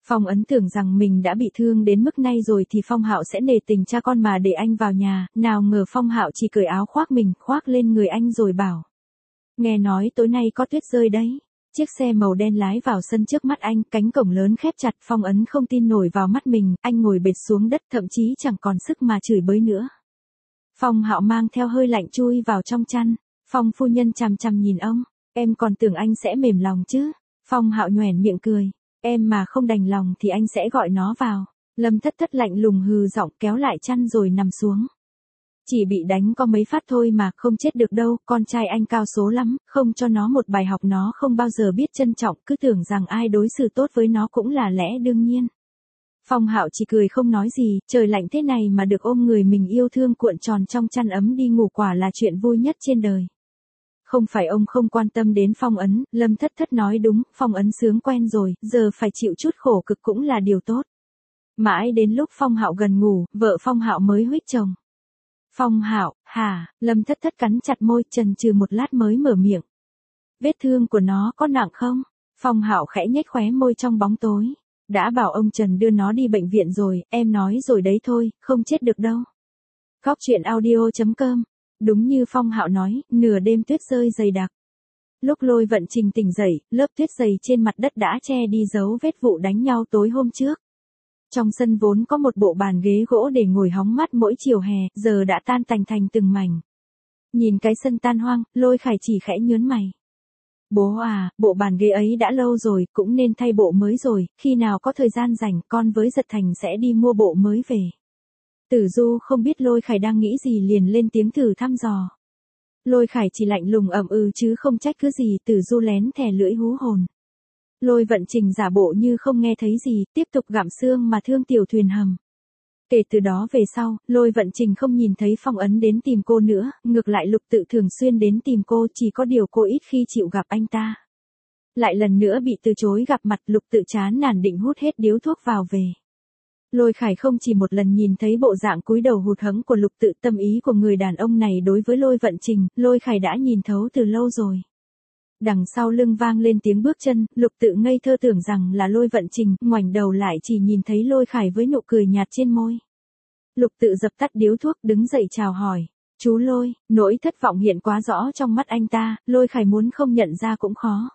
Phong Ấn tưởng rằng mình đã bị thương đến mức này rồi thì Phong Hạo sẽ nể tình cha con mà để anh vào nhà, nào ngờ Phong Hạo chỉ cởi áo khoác mình, khoác lên người anh rồi bảo. Nghe nói tối nay có tuyết rơi đấy. Chiếc xe màu đen lái vào sân trước mắt anh, cánh cổng lớn khép chặt, Phong Ấn không tin nổi vào mắt mình, anh ngồi bệt xuống đất thậm chí chẳng còn sức mà chửi bới nữa. Phong Hạo mang theo hơi lạnh chui vào trong chăn, Phong phu nhân chằm chằm nhìn ông, em còn tưởng anh sẽ mềm lòng chứ. Phong Hạo nhoẻn miệng cười, em mà không đành lòng thì anh sẽ gọi nó vào. Lâm Thất Thất lạnh lùng hừ giọng kéo lại chăn rồi nằm xuống. Chỉ bị đánh có mấy phát thôi mà không chết được đâu, con trai anh cao số lắm, không cho nó một bài học nó không bao giờ biết trân trọng, cứ tưởng rằng ai đối xử tốt với nó cũng là lẽ đương nhiên. Phong Hạo chỉ cười không nói gì, trời lạnh thế này mà được ôm người mình yêu thương cuộn tròn trong chăn ấm đi ngủ quả là chuyện vui nhất trên đời. Không phải ông không quan tâm đến Phong Ấn, Lâm Thất Thất nói đúng, Phong Ấn sướng quen rồi, giờ phải chịu chút khổ cực cũng là điều tốt. Mãi đến lúc Phong Hạo gần ngủ, vợ Phong Hạo mới huých chồng. Phong Hạo, hả? Lâm Thất Thất cắn chặt môi, chần chừ một lát mới mở miệng. Vết thương của nó có nặng không? Phong Hạo khẽ nhếch khóe môi trong bóng tối. Đã bảo ông Trần đưa nó đi bệnh viện rồi, em nói rồi đấy thôi, không chết được đâu. Góc truyện audio.com. Đúng như Phong Hạo nói, nửa đêm tuyết rơi dày đặc. Lúc Lôi Vận Trình tỉnh dậy, lớp tuyết dày trên mặt đất đã che đi dấu vết vụ đánh nhau tối hôm trước. Trong sân vốn có một bộ bàn ghế gỗ để ngồi hóng mát mỗi chiều hè, giờ đã tan tành thành từng mảnh. Nhìn cái sân tan hoang, Lôi Khải chỉ khẽ nhớn mày. Bố à, bộ bàn ghế ấy đã lâu rồi, cũng nên thay bộ mới rồi, khi nào có thời gian rảnh, con với Giật Thành sẽ đi mua bộ mới về. Tử Du không biết Lôi Khải đang nghĩ gì liền lên tiếng thử thăm dò. Lôi Khải chỉ lạnh lùng ậm ừ chứ không trách cứ gì, Tử Du lén thè lưỡi hú hồn. Lôi Vận Trình giả bộ như không nghe thấy gì, tiếp tục gặm xương mà thương tiểu thuyền hầm. Kể từ đó về sau, Lôi Vận Trình không nhìn thấy Phong Ấn đến tìm cô nữa, ngược lại Lục Tự thường xuyên đến tìm cô, chỉ có điều cô ít khi chịu gặp anh ta. Lại lần nữa bị từ chối gặp mặt, Lục Tự chán nản định hút hết điếu thuốc vào về. Lôi Khải không chỉ một lần nhìn thấy bộ dạng cúi đầu hụt hẫng của Lục Tự, tâm ý của người đàn ông này đối với Lôi Vận Trình, Lôi Khải đã nhìn thấu từ lâu rồi. Đằng sau lưng vang lên tiếng bước chân, Lục Tự ngây thơ tưởng rằng là Lôi Vận Trình, ngoảnh đầu lại chỉ nhìn thấy Lôi Khải với nụ cười nhạt trên môi. Lục Tự dập tắt điếu thuốc, đứng dậy chào hỏi. Chú Lôi, nỗi thất vọng hiện quá rõ trong mắt anh ta, Lôi Khải muốn không nhận ra cũng khó.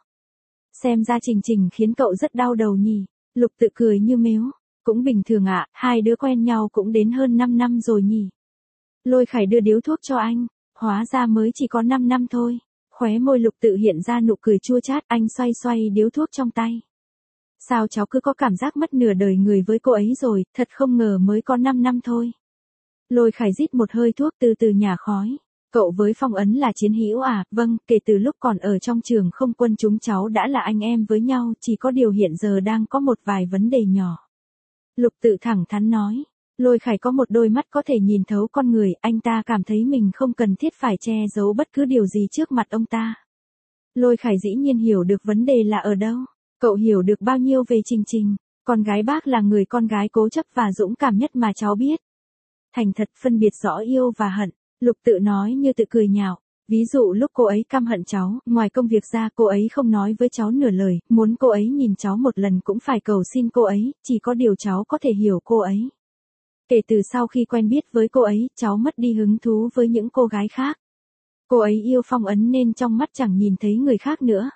Xem ra Trình Trình khiến cậu rất đau đầu nhỉ. Lục Tự cười như mếu. Cũng bình thường ạ, hai đứa quen nhau cũng đến hơn 5 năm rồi nhỉ. Lôi Khải đưa điếu thuốc cho anh, hóa ra mới chỉ có 5 năm thôi. Khóe môi Lục Tự hiện ra nụ cười chua chát, anh xoay xoay điếu thuốc trong tay. Sao cháu cứ có cảm giác mất nửa đời người với cô ấy rồi, thật không ngờ mới có 5 năm thôi. Lôi Khải rít một hơi thuốc từ từ nhả khói. Cậu với Phong Ấn là chiến hữu à? Vâng, kể từ lúc còn ở trong trường không quân chúng cháu đã là anh em với nhau, chỉ có điều hiện giờ đang có một vài vấn đề nhỏ. Lục Tự thẳng thắn nói. Lôi Khải có một đôi mắt có thể nhìn thấu con người, anh ta cảm thấy mình không cần thiết phải che giấu bất cứ điều gì trước mặt ông ta. Lôi Khải dĩ nhiên hiểu được vấn đề là ở đâu. Cậu hiểu được bao nhiêu về Trình Trình? Con gái bác là người con gái cố chấp và dũng cảm nhất mà cháu biết. Thành thật phân biệt rõ yêu và hận, Lục Tự nói như tự cười nhạo. Ví dụ lúc cô ấy căm hận cháu, ngoài công việc ra cô ấy không nói với cháu nửa lời, muốn cô ấy nhìn cháu một lần cũng phải cầu xin cô ấy, chỉ có điều cháu có thể hiểu cô ấy. Kể từ sau khi quen biết với cô ấy, cháu mất đi hứng thú với những cô gái khác. Cô ấy yêu Phong Ấn nên trong mắt chẳng nhìn thấy người khác nữa.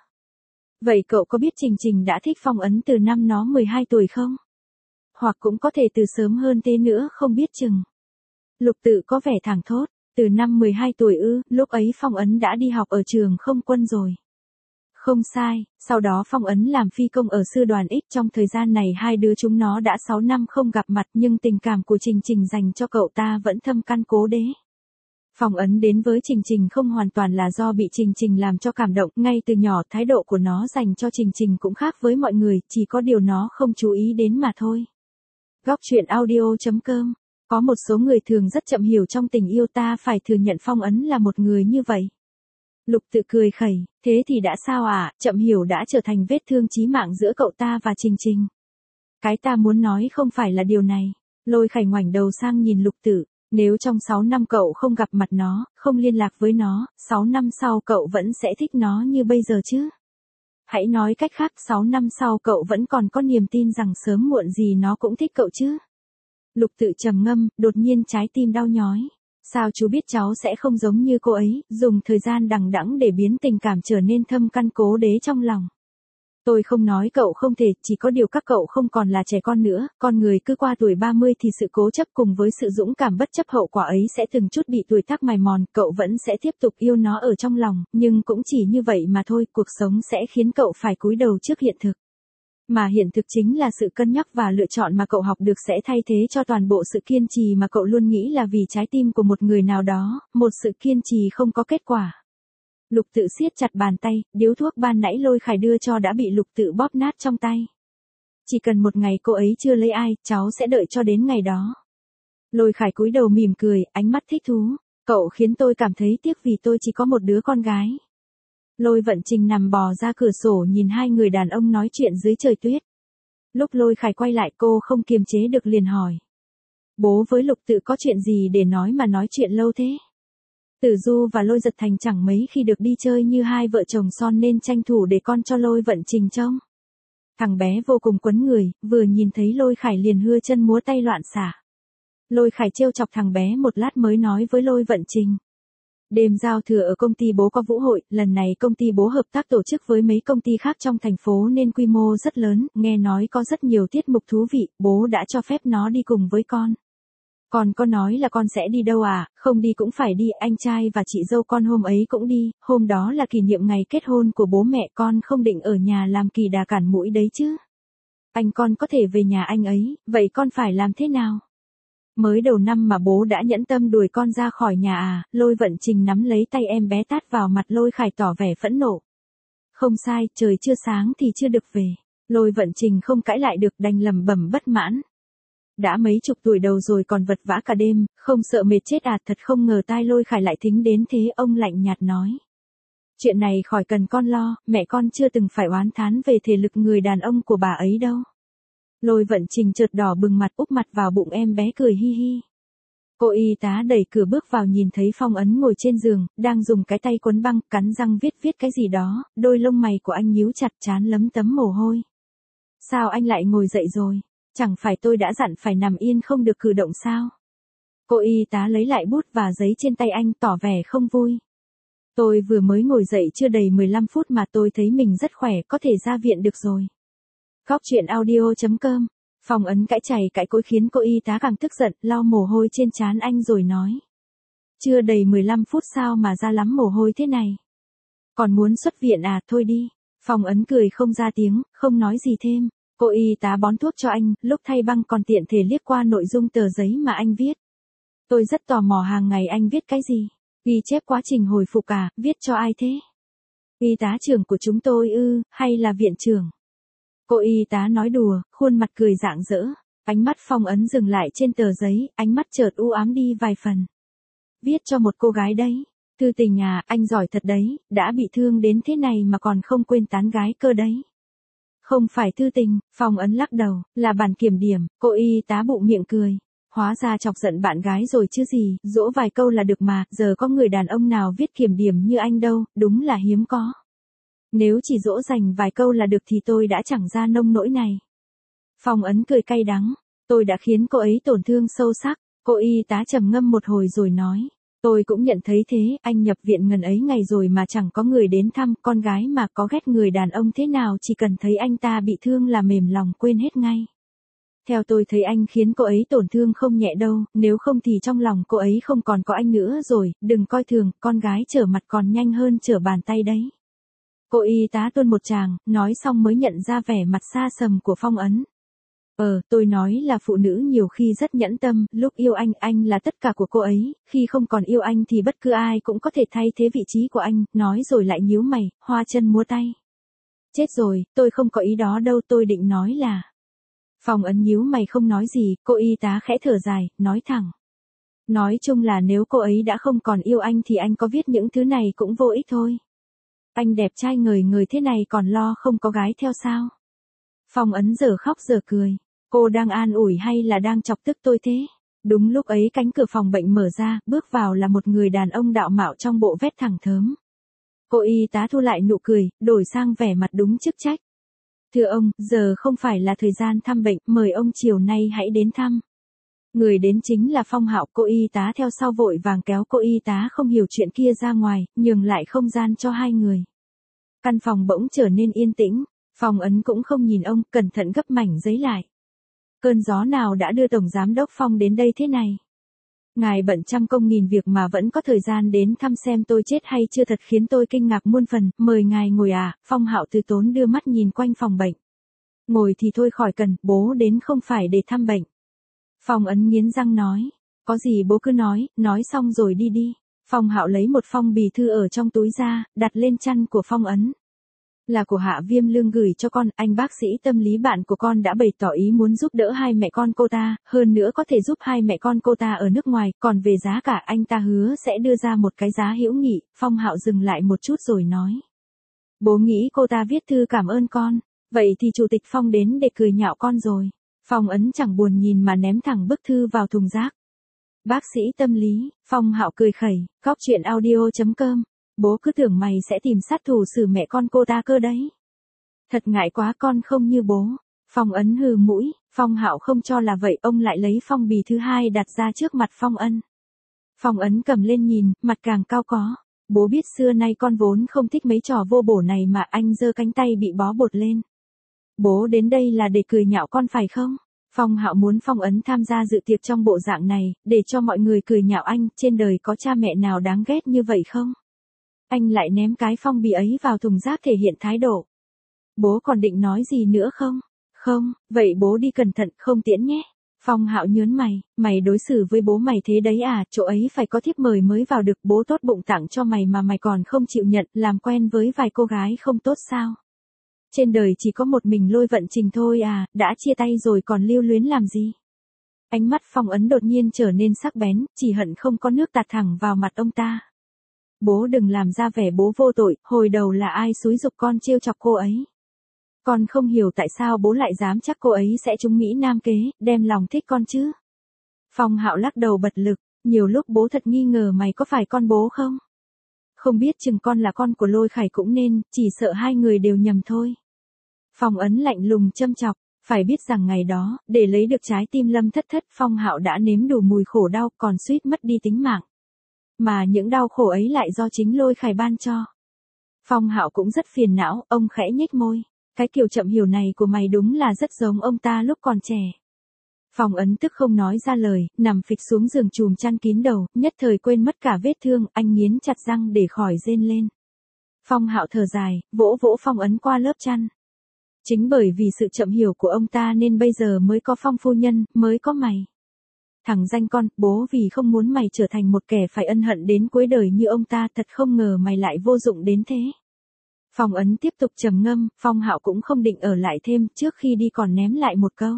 Vậy cậu có biết Trình Trình đã thích Phong Ấn từ năm nó 12 tuổi không? Hoặc cũng có thể từ sớm hơn thế nữa không biết chừng. Lục Tự có vẻ thẳng thốt. Từ năm 12 tuổi ư, lúc ấy Phong Ấn đã đi học ở trường không quân rồi. Không sai, sau đó Phong Ấn làm phi công ở sư đoàn X, trong thời gian này hai đứa chúng nó đã 6 năm không gặp mặt nhưng tình cảm của Trình Trình dành cho cậu ta vẫn thâm căn cố đế. Phong Ấn đến với Trình Trình không hoàn toàn là do bị Trình Trình làm cho cảm động, ngay từ nhỏ thái độ của nó dành cho Trình Trình cũng khác với mọi người, chỉ có điều nó không chú ý đến mà thôi. Góc truyện audio.com. Có một số người thường rất chậm hiểu trong tình yêu, ta phải thừa nhận Phong Ấn là một người như vậy. Lục Tự cười khẩy, thế thì đã sao à, chậm hiểu đã trở thành vết thương chí mạng giữa cậu ta và Trình Trình. Cái ta muốn nói không phải là điều này. Lôi Khải ngoảnh đầu sang nhìn Lục Tự, nếu trong 6 năm cậu không gặp mặt nó, không liên lạc với nó, 6 năm sau cậu vẫn sẽ thích nó như bây giờ chứ? Hãy nói cách khác 6 năm sau cậu vẫn còn có niềm tin rằng sớm muộn gì nó cũng thích cậu chứ. Lục Tự trầm ngâm, đột nhiên trái tim đau nhói. Sao chú biết cháu sẽ không giống như cô ấy, dùng thời gian đằng đẵng để biến tình cảm trở nên thâm căn cố đế trong lòng. Tôi không nói cậu không thể, chỉ có điều các cậu không còn là trẻ con nữa, con người cứ qua tuổi 30 thì sự cố chấp cùng với sự dũng cảm bất chấp hậu quả ấy sẽ từng chút bị tuổi tác mài mòn, cậu vẫn sẽ tiếp tục yêu nó ở trong lòng, nhưng cũng chỉ như vậy mà thôi, cuộc sống sẽ khiến cậu phải cúi đầu trước hiện thực. Mà hiện thực chính là sự cân nhắc và lựa chọn mà cậu học được sẽ thay thế cho toàn bộ sự kiên trì mà cậu luôn nghĩ là vì trái tim của một người nào đó, một sự kiên trì không có kết quả. Lục Tự siết chặt bàn tay, điếu thuốc ban nãy Lôi Khải đưa cho đã bị Lục Tự bóp nát trong tay. Chỉ cần một ngày cô ấy chưa lấy ai, cháu sẽ đợi cho đến ngày đó. Lôi Khải cúi đầu mỉm cười, ánh mắt thích thú. Cậu khiến tôi cảm thấy tiếc vì tôi chỉ có một đứa con gái. Lôi Vận Trình nằm bò ra cửa sổ nhìn hai người đàn ông nói chuyện dưới trời tuyết. Lúc Lôi Khải quay lại cô không kiềm chế được liền hỏi. Bố với Lục Tự có chuyện gì để nói mà nói chuyện lâu thế? Tử Du và Lôi Giật Thành chẳng mấy khi được đi chơi như hai vợ chồng son nên tranh thủ để con cho Lôi Vận Trình trông. Thằng bé vô cùng quấn người, vừa nhìn thấy Lôi Khải liền hưa chân múa tay loạn xả. Lôi Khải trêu chọc thằng bé một lát mới nói với Lôi Vận Trình. Đêm giao thừa ở công ty bố có vũ hội, lần này công ty bố hợp tác tổ chức với mấy công ty khác trong thành phố nên quy mô rất lớn, nghe nói có rất nhiều tiết mục thú vị, bố đã cho phép nó đi cùng với con. Con có nói là con sẽ đi đâu à, không đi cũng phải đi, anh trai và chị dâu con hôm ấy cũng đi, hôm đó là kỷ niệm ngày kết hôn của bố mẹ, con không định ở nhà làm kỳ đà cản mũi đấy chứ. Anh con có thể về nhà anh ấy, vậy con phải làm thế nào? Mới đầu năm mà bố đã nhẫn tâm đuổi con ra khỏi nhà à, Lôi Vận Trình nắm lấy tay em bé tát vào mặt Lôi Khải tỏ vẻ phẫn nộ. Không sai, trời chưa sáng thì chưa được về. Lôi Vận Trình không cãi lại được đành lẩm bẩm bất mãn. Đã mấy chục tuổi đầu rồi còn vật vã cả đêm, không sợ mệt chết à, thật không ngờ tai Lôi Khải lại thính đến thế, ông lạnh nhạt nói. Chuyện này khỏi cần con lo, mẹ con chưa từng phải oán thán về thể lực người đàn ông của bà ấy đâu. Lôi Vận Trình chợt đỏ bừng mặt úp mặt vào bụng em bé cười hi hi. Cô y tá đẩy cửa bước vào nhìn thấy Phong Ấn ngồi trên giường, đang dùng cái tay quấn băng, cắn răng viết cái gì đó, đôi lông mày của anh nhíu chặt trán lấm tấm mồ hôi. Sao anh lại ngồi dậy rồi? Chẳng phải tôi đã dặn phải nằm yên không được cử động sao? Cô y tá lấy lại bút và giấy trên tay anh tỏ vẻ không vui. Tôi vừa mới ngồi dậy chưa đầy 15 phút mà tôi thấy mình rất khỏe, có thể ra viện được rồi. Góc chuyện audio.com. Phong Ấn cãi chày cãi cối khiến cô y tá càng tức giận, lau mồ hôi trên trán anh rồi nói. Chưa đầy 15 phút sao mà ra lắm mồ hôi thế này? Còn muốn xuất viện à, thôi đi. Phong Ấn cười không ra tiếng, không nói gì thêm. Cô y tá bón thuốc cho anh, lúc thay băng còn tiện thể liếc qua nội dung tờ giấy mà anh viết. Tôi rất tò mò hàng ngày anh viết cái gì? Ghi chép quá trình hồi phục à, viết cho ai thế? Y tá trưởng của chúng tôi ư, hay là viện trưởng? Cô y tá nói đùa, khuôn mặt cười rạng rỡ. Ánh mắt Phong Ấn dừng lại trên tờ giấy, ánh mắt chợt u ám đi vài phần. Viết cho một cô gái đấy. Thư tình à, anh giỏi thật đấy, đã bị thương đến thế này mà còn không quên tán gái cơ đấy. Không phải thư tình, Phong Ấn lắc đầu, là bản kiểm điểm, cô y tá bụng miệng cười. Hóa ra chọc giận bạn gái rồi chứ gì, dỗ vài câu là được mà, giờ có người đàn ông nào viết kiểm điểm như anh đâu, đúng là hiếm có. Nếu chỉ dỗ dành vài câu là được thì tôi đã chẳng ra nông nỗi này. Phong Ấn cười cay đắng, tôi đã khiến cô ấy tổn thương sâu sắc, cô y tá trầm ngâm một hồi rồi nói. Tôi cũng nhận thấy thế, anh nhập viện ngần ấy ngày rồi mà chẳng có người đến thăm, con gái mà có ghét người đàn ông thế nào chỉ cần thấy anh ta bị thương là mềm lòng quên hết ngay. Theo tôi thấy anh khiến cô ấy tổn thương không nhẹ đâu, nếu không thì trong lòng cô ấy không còn có anh nữa rồi, đừng coi thường, con gái trở mặt còn nhanh hơn trở bàn tay đấy. Cô y tá tuôn một tràng, nói xong mới nhận ra vẻ mặt xa sầm của Phong Ấn. Tôi nói là phụ nữ nhiều khi rất nhẫn tâm, lúc yêu anh là tất cả của cô ấy, khi không còn yêu anh thì bất cứ ai cũng có thể thay thế vị trí của anh, nói rồi lại nhíu mày, hoa chân múa tay. Chết rồi, tôi không có ý đó đâu, tôi định nói là. Phong Ấn nhíu mày không nói gì, cô y tá khẽ thở dài, nói thẳng. Nói chung là nếu cô ấy đã không còn yêu anh thì anh có viết những thứ này cũng vô ích thôi. Anh đẹp trai ngời ngời thế này còn lo không có gái theo sao? Phong Ấn giờ khóc giờ cười. Cô đang an ủi hay là đang chọc tức tôi thế? Đúng lúc ấy cánh cửa phòng bệnh mở ra, bước vào là một người đàn ông đạo mạo trong bộ vest thẳng thớm. Cô y tá thu lại nụ cười, đổi sang vẻ mặt đúng chức trách. Thưa ông, giờ không phải là thời gian thăm bệnh, mời ông chiều nay hãy đến thăm. Người đến chính là Phong Hạo. Cô y tá theo sau vội vàng kéo cô y tá không hiểu chuyện kia ra ngoài, nhường lại không gian cho hai người. Căn phòng bỗng trở nên yên tĩnh, Phong Ấn cũng không nhìn ông, cẩn thận gấp mảnh giấy lại. Cơn gió nào đã đưa Tổng Giám đốc Phong đến đây thế này? Ngài bận trăm công nghìn việc mà vẫn có thời gian đến thăm xem tôi chết hay chưa, thật khiến tôi kinh ngạc muôn phần. Mời ngài ngồi à? Phong Hạo từ tốn đưa mắt nhìn quanh phòng bệnh. Ngồi thì thôi khỏi cần, bố đến không phải để thăm bệnh. Phong Ấn nghiến răng nói. Có gì bố cứ nói xong rồi đi đi. Phong Hạo lấy một phong bì thư ở trong túi ra, đặt lên chăn của Phong Ấn. Là của Hạ Viêm Lương gửi cho con, anh bác sĩ tâm lý bạn của con đã bày tỏ ý muốn giúp đỡ hai mẹ con cô ta, hơn nữa có thể giúp hai mẹ con cô ta ở nước ngoài, còn về giá cả anh ta hứa sẽ đưa ra một cái giá hữu nghị. Phong Hạo dừng lại một chút rồi nói. Bố nghĩ cô ta viết thư cảm ơn con, vậy thì Chủ tịch Phong đến để cười nhạo con rồi. Phong Ấn chẳng buồn nhìn mà ném thẳng bức thư vào thùng rác. Bác sĩ tâm lý, Phong Hạo cười khẩy, Cóc Truyện Audio.com. Bố cứ tưởng mày sẽ tìm sát thủ xử mẹ con cô ta cơ đấy. Thật ngại quá, con không như bố. Phong Ấn hừ mũi, Phong Hạo không cho là vậy, ông lại lấy phong bì thứ hai đặt ra trước mặt Phong Ân. Phong Ấn cầm lên nhìn, mặt càng cao có. Bố biết xưa nay con vốn không thích mấy trò vô bổ này mà. Anh giơ cánh tay bị bó bột lên. Bố đến đây là để cười nhạo con phải không? Phong Hạo muốn Phong Ấn tham gia dự tiệc trong bộ dạng này, để cho mọi người cười nhạo anh. Trên đời có cha mẹ nào đáng ghét như vậy không? Anh lại ném cái phong bì ấy vào thùng rác thể hiện thái độ. Bố còn định nói gì nữa không? Không, vậy bố đi cẩn thận, không tiễn nhé. Phong Hạo nhớn mày, mày đối xử với bố mày thế đấy à, chỗ ấy phải có thiếp mời mới vào được, bố tốt bụng tặng cho mày mà mày còn không chịu nhận, làm quen với vài cô gái không tốt sao? Trên đời chỉ có một mình Lôi Vận Trình thôi à, đã chia tay rồi còn lưu luyến làm gì? Ánh mắt Phong Ấn đột nhiên trở nên sắc bén, chỉ hận không có nước tạt thẳng vào mặt ông ta. Bố đừng làm ra vẻ bố vô tội, hồi đầu là ai xúi giục con trêu chọc cô ấy. Con không hiểu tại sao bố lại dám chắc cô ấy sẽ trúng Mỹ Nam kế, đem lòng thích con chứ. Phong Hạo lắc đầu bật lực, nhiều lúc bố thật nghi ngờ mày có phải con bố không? Không biết chừng con là con của Lôi Khải cũng nên, chỉ sợ hai người đều nhầm thôi. Phong Ấn lạnh lùng châm chọc, phải biết rằng ngày đó, để lấy được trái tim Lâm Thất Thất, Phong Hạo đã nếm đủ mùi khổ đau, còn suýt mất đi tính mạng. Mà những đau khổ ấy lại do chính Lôi Khải ban cho. Phong Hạo cũng rất phiền não, ông khẽ nhếch môi. Cái kiểu chậm hiểu này của mày đúng là rất giống ông ta lúc còn trẻ. Phong Ấn tức không nói ra lời, nằm phịch xuống giường chùm chăn kín đầu, nhất thời quên mất cả vết thương, anh nghiến chặt răng để khỏi rên lên. Phong Hạo thở dài, vỗ vỗ Phong Ấn qua lớp chăn. Chính bởi vì sự chậm hiểu của ông ta nên bây giờ mới có Phong phu nhân, mới có mày. Thằng danh con, bố vì không muốn mày trở thành một kẻ phải ân hận đến cuối đời như ông ta, thật không ngờ mày lại vô dụng đến thế. Phong Ấn tiếp tục trầm ngâm, Phong Hạo cũng không định ở lại thêm, trước khi đi còn ném lại một câu.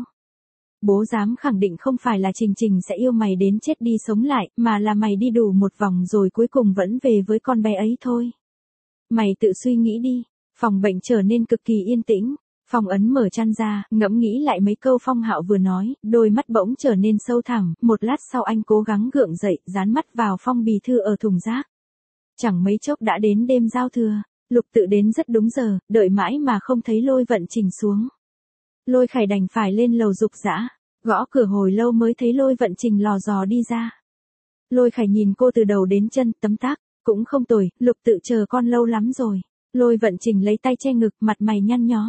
Bố dám khẳng định không phải là Trình Trình sẽ yêu mày đến chết đi sống lại, mà là mày đi đủ một vòng rồi cuối cùng vẫn về với con bé ấy thôi. Mày tự suy nghĩ đi. Phòng bệnh trở nên cực kỳ yên tĩnh. Phong Ấn mở chăn ra, ngẫm nghĩ lại mấy câu Phong Hạo vừa nói, đôi mắt bỗng trở nên sâu thẳm, một lát sau anh cố gắng gượng dậy, dán mắt vào phong bì thư ở thùng rác. Chẳng mấy chốc đã đến đêm giao thừa, Lục Tự đến rất đúng giờ, đợi mãi mà không thấy Lôi Vận Trình xuống. Lôi Khải đành phải lên lầu dục dã, gõ cửa hồi lâu mới thấy Lôi Vận Trình lò dò đi ra. Lôi Khải nhìn cô từ đầu đến chân, tấm tắc, cũng không tồi, Lục Tự chờ con lâu lắm rồi. Lôi Vận Trình lấy tay che ngực, mặt mày nhăn nhó.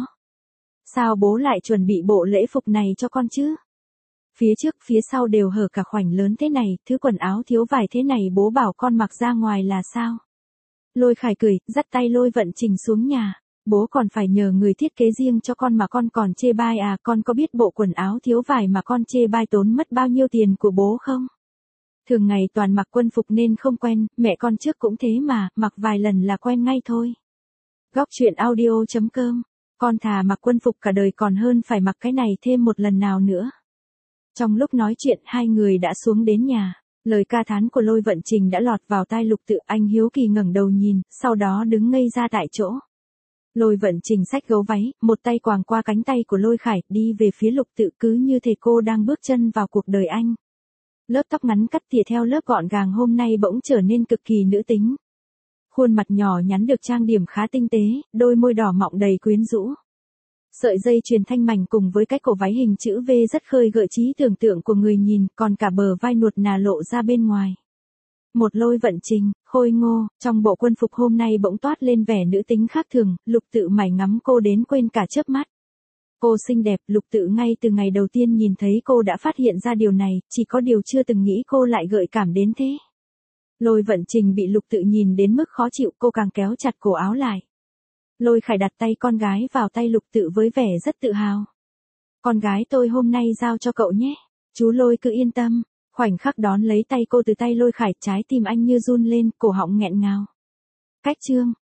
Sao bố lại chuẩn bị bộ lễ phục này cho con chứ? Phía trước, phía sau đều hở cả khoảnh lớn thế này, thứ quần áo thiếu vải thế này bố bảo con mặc ra ngoài là sao? Lôi Khải cười, dắt tay Lôi Vận Trình xuống nhà. Bố còn phải nhờ người thiết kế riêng cho con mà con còn chê bai à, con có biết bộ quần áo thiếu vải mà con chê bai tốn mất bao nhiêu tiền của bố không? Thường ngày toàn mặc quân phục nên không quen, mẹ con trước cũng thế mà, mặc vài lần là quen ngay thôi. Góc Truyện Audio.com. Con thà mặc quân phục cả đời còn hơn phải mặc cái này thêm một lần nào nữa. Trong lúc nói chuyện hai người đã xuống đến nhà. Lời ca thán của Lôi Vận Trình đã lọt vào tai Lục Tự, anh hiếu kỳ ngẩng đầu nhìn, sau đó đứng ngây ra tại chỗ. Lôi Vận Trình xách gấu váy, một tay quàng qua cánh tay của Lôi Khải, đi về phía Lục Tự cứ như thể cô đang bước chân vào cuộc đời anh. Lớp tóc ngắn cắt tỉa theo lớp gọn gàng hôm nay bỗng trở nên cực kỳ nữ tính. Khuôn mặt nhỏ nhắn được trang điểm khá tinh tế, đôi môi đỏ mọng đầy quyến rũ. Sợi dây chuyền thanh mảnh cùng với cái cổ váy hình chữ V rất khơi gợi trí tưởng tượng của người nhìn, còn cả bờ vai nuột nà lộ ra bên ngoài. Một Lôi Vận Trình, khôi ngô, trong bộ quân phục hôm nay bỗng toát lên vẻ nữ tính khác thường, Lục Tự mải ngắm cô đến quên cả chớp mắt. Cô xinh đẹp, Lục Tự ngay từ ngày đầu tiên nhìn thấy cô đã phát hiện ra điều này, chỉ có điều chưa từng nghĩ cô lại gợi cảm đến thế. Lôi Vận Trình bị Lục Tự nhìn đến mức khó chịu, cô càng kéo chặt cổ áo lại. Lôi Khải đặt tay con gái vào tay Lục Tự với vẻ rất tự hào. Con gái tôi hôm nay giao cho cậu nhé. Chú Lôi cứ yên tâm. Khoảnh khắc đón lấy tay cô từ tay Lôi Khải, trái tim anh như run lên, cổ họng nghẹn ngào. Cách chương